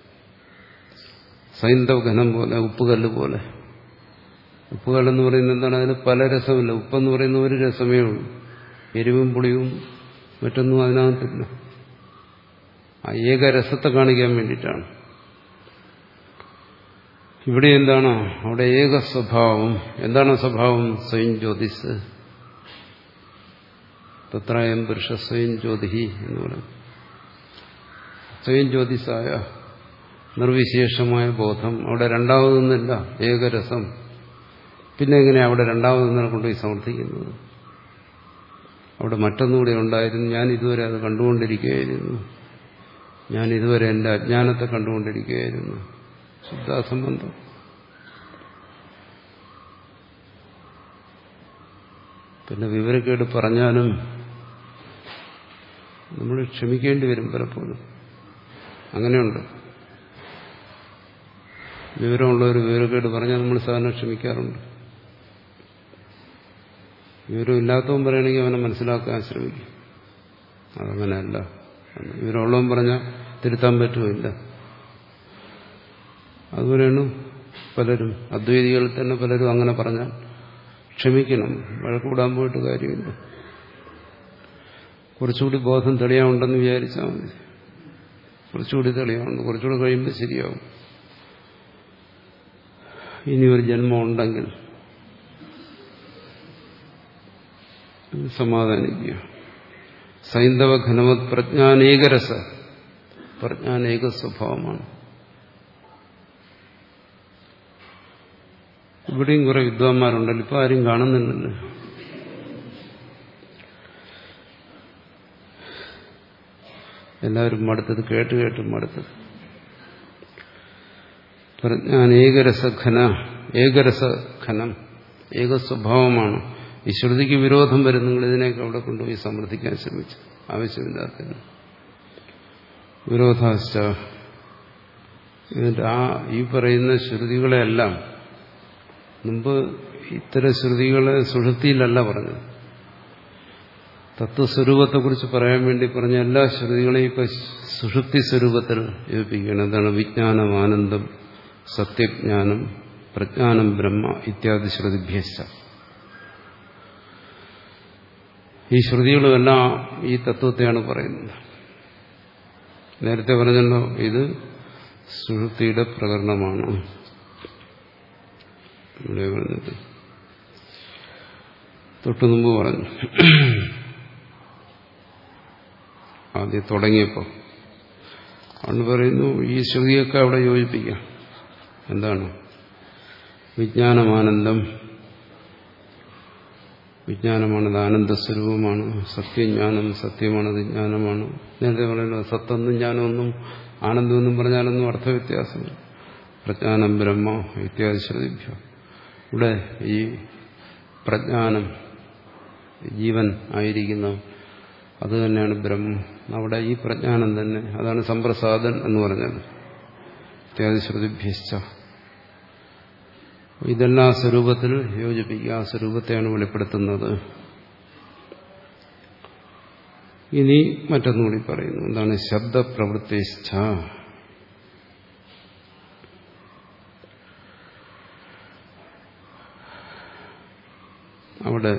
സൈന്ധവ ഘനം പോലെ, ഉപ്പുകല്ല് പോലെ. ഉപ്പുകല്ലെന്ന് പറയുന്നത് എന്താണ്? അതിന് പല രസമില്ല. ഉപ്പെന്ന് പറയുന്ന ഒരു രസമേ ഉള്ളൂ. എരിവും പുളിയും മറ്റൊന്നും അതിനകത്തില്ല. ആ ഏകരസത്തെ കാണിക്കാൻ വേണ്ടിയിട്ടാണ്. ഇവിടെ എന്താണ്? അവിടെ ഏക സ്വഭാവം. എന്താണ് സ്വഭാവം? സ്വയം ജ്യോതിസ്. തത്രായം പുരുഷ സ്വയം ജ്യോതിഹി എന്ന് പറയും. സ്വയം ജ്യോതിസായ നിർവിശേഷമായ ബോധം. അവിടെ രണ്ടാമതൊന്നുമില്ല, ഏകരസം. പിന്നെ എങ്ങനെയാണ് അവിടെ രണ്ടാമതൊന്നിനെ കൊണ്ടുപോയി സമർത്ഥിക്കുന്നത്? അവിടെ മറ്റൊന്നുകൂടെ ഉണ്ടായിരുന്നു. ഞാൻ ഇതുവരെ അത് കണ്ടുകൊണ്ടിരിക്കുകയായിരുന്നു. ഞാൻ ഇതുവരെ എൻ്റെ അജ്ഞാനത്തെ കണ്ടുകൊണ്ടിരിക്കുകയായിരുന്നു. ശുദ്ധാസംബന്ധം. പിന്നെ വിവരക്കേട് പറഞ്ഞാലും നമ്മൾ ക്ഷമിക്കേണ്ടി വരും പലപ്പോഴും. അങ്ങനെയുണ്ട്. വിവരമുള്ളവർ വിവരക്കേട് പറഞ്ഞാൽ നമ്മൾ സാധാരണ ക്ഷമിക്കാറുണ്ട്. വിവരമില്ലാത്തവൻ പറയണമെങ്കിൽ അവനെ മനസ്സിലാക്കാൻ ശ്രമിക്കും. അതങ്ങനെയല്ല. വിവരമുള്ളവൻ പറഞ്ഞാൽ തിരുത്താൻ പറ്റുമില്ല. അതുപോലെയാണ് പലരും, അദ്വൈതികളിൽ തന്നെ പലരും അങ്ങനെ പറഞ്ഞാൽ ക്ഷമിക്കണം, വഴക്കൂടാൻ പോയിട്ട് കാര്യമില്ല. കുറച്ചുകൂടി ബോധം തെളിയാവുണ്ടെന്ന് വിചാരിച്ചാൽ മതി. കുറച്ചുകൂടി തെളിയാവുണ്ട്, കുറച്ചുകൂടി കഴിയുമ്പോൾ ശരിയാവും. ഇനി ഒരു ജന്മം ഉണ്ടെങ്കിൽ സമാധാനിക്കുക. സൈന്ധവ ഘനവത് പ്രജ്ഞാനേകരസ, പ്രജ്ഞാനേക സ്വഭാവമാണ്. ഇവിടെയും കുറെ വിദ്വാന്മാരുണ്ടല്ലോ, ഇപ്പൊ ആരും കാണുന്നില്ലല്ലോ. എല്ലാവരും മടുത്തത്, കേട്ട് കേട്ട് മടുത്തത്. പ്രജ്ഞാനേകരസഘന, ഏകരസഘനം, ഏക സ്വഭാവമാണ്. ഈ ശ്രുതിക്ക് വിരോധം വരും. നിങ്ങൾ ഇതിനെയൊക്കെ അവിടെ കൊണ്ടുപോയി സമർത്ഥിക്കാൻ ശ്രമിച്ചു, ആവശ്യമില്ലാത്തത്. വിരോധാശ്ച, ഇതിന്റെ ആ ഈ പറയുന്ന ശ്രുതികളെല്ലാം മുമ്പ് ഇത്തരം ശ്രുതികളെ സുഷുപ്തിയിലല്ല പറഞ്ഞത്, തത്വസ്വരൂപത്തെക്കുറിച്ച് പറയാൻ വേണ്ടി പറഞ്ഞ എല്ലാ ശ്രുതികളെയും ഇപ്പൊ സുഷുപ്തി സ്വരൂപത്തിൽ യോജിപ്പിക്കുകയാണ്. എന്താണ്? വിജ്ഞാനം, ആനന്ദം, സത്യജ്ഞാനം, പ്രജ്ഞാനം ബ്രഹ്മ ഇത്യാദി ശ്രുതിഭ്യശ്ച. ഈ ശ്രുതികളുമെല്ലാം ഈ തത്വത്തെയാണ് പറയുന്നത്. നേരത്തെ പറഞ്ഞല്ലോ, ഇത് സുഷുപ്തിയുടെ പ്രകരണമാണ്. ഇവിടെ പറഞ്ഞത് തൊട്ടു മുമ്പ് പറഞ്ഞു. ആദ്യം തുടങ്ങിയപ്പോൾ അന്ന് പറയുന്നു ഈ ശ്രുതിയൊക്കെ അവിടെ യോജിപ്പിക്കാം. എന്താണ്? വിജ്ഞാനമാനന്ദം, വിജ്ഞാനമാണത് ആനന്ദസ്വരൂപമാണ്. സത്യജ്ഞാനം, സത്യമാണത് ജ്ഞാനമാണ്. നേരത്തെ പറയുന്നത് സത്തെന്നും ജ്ഞാനമൊന്നും ആനന്ദമെന്നും പറഞ്ഞാലൊന്നും അർത്ഥവ്യത്യാസമില്ല. പ്രജ്ഞാനം ബ്രഹ്മ ഇത്യാദി ശ്രുതിഭ്യ. ഇവിടെ ഈ പ്രജ്ഞാനം ജീവൻ ആയിരിക്കുന്ന അത് തന്നെയാണ് ബ്രഹ്മം. അവിടെ ഈ പ്രജ്ഞാനം തന്നെ, അതാണ് സംപ്രസാദൻ എന്ന് പറഞ്ഞത്. ഇത്യാദിശ്രുതിഭ്യശ്ച. ഇതെല്ലാം ആ സ്വരൂപത്തിൽ യോജിപ്പിക്കുക, ആ സ്വരൂപത്തെയാണ് വെളിപ്പെടുത്തുന്നത്. ഇനി മറ്റൊന്നുകൂടി പറയുന്നു. എന്താണ്? ശബ്ദപ്രവൃത്തിശ്ച. അവിടെ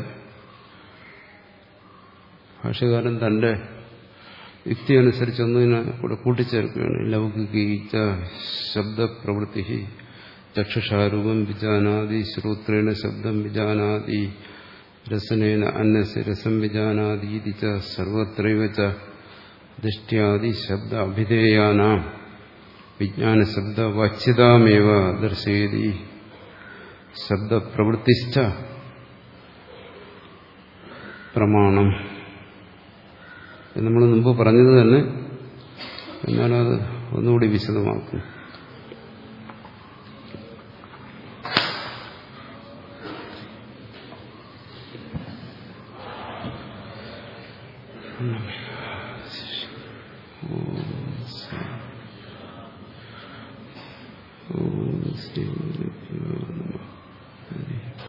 ഭാഷ്യകാരൻ തന്റെ യുക്തി അനുസരിച്ച് ഒന്നിനെ കൂടെ കൂട്ടിച്ചേർക്കുകയാണ്. ലൗകികീച്ച ശബ്ദപ്രവൃത്തി ചക്ഷുഷാരൂപം വിജാനാദി, ശ്രോത്രേണ ശബ്ദം വിജാനാദി, രസനേന അന്നസ്യ രസം വിജാനാദീതി ച സർവത്രൈവ ച ദൃഷ്ട്യാദി ശബ്ദ അഭിധേയാനാം വിജ്ഞാനശബ്ദ വാച്യതാമേവ ദർശയതി. ശബ്ദപ്രവൃത്തിശ്ച പ്രമാണം. നമ്മൾ മുമ്പ് പറഞ്ഞത് തന്നെ, എന്നാലത് ഒന്നുകൂടി വിശദമാക്കും. ഓം ശ്രീ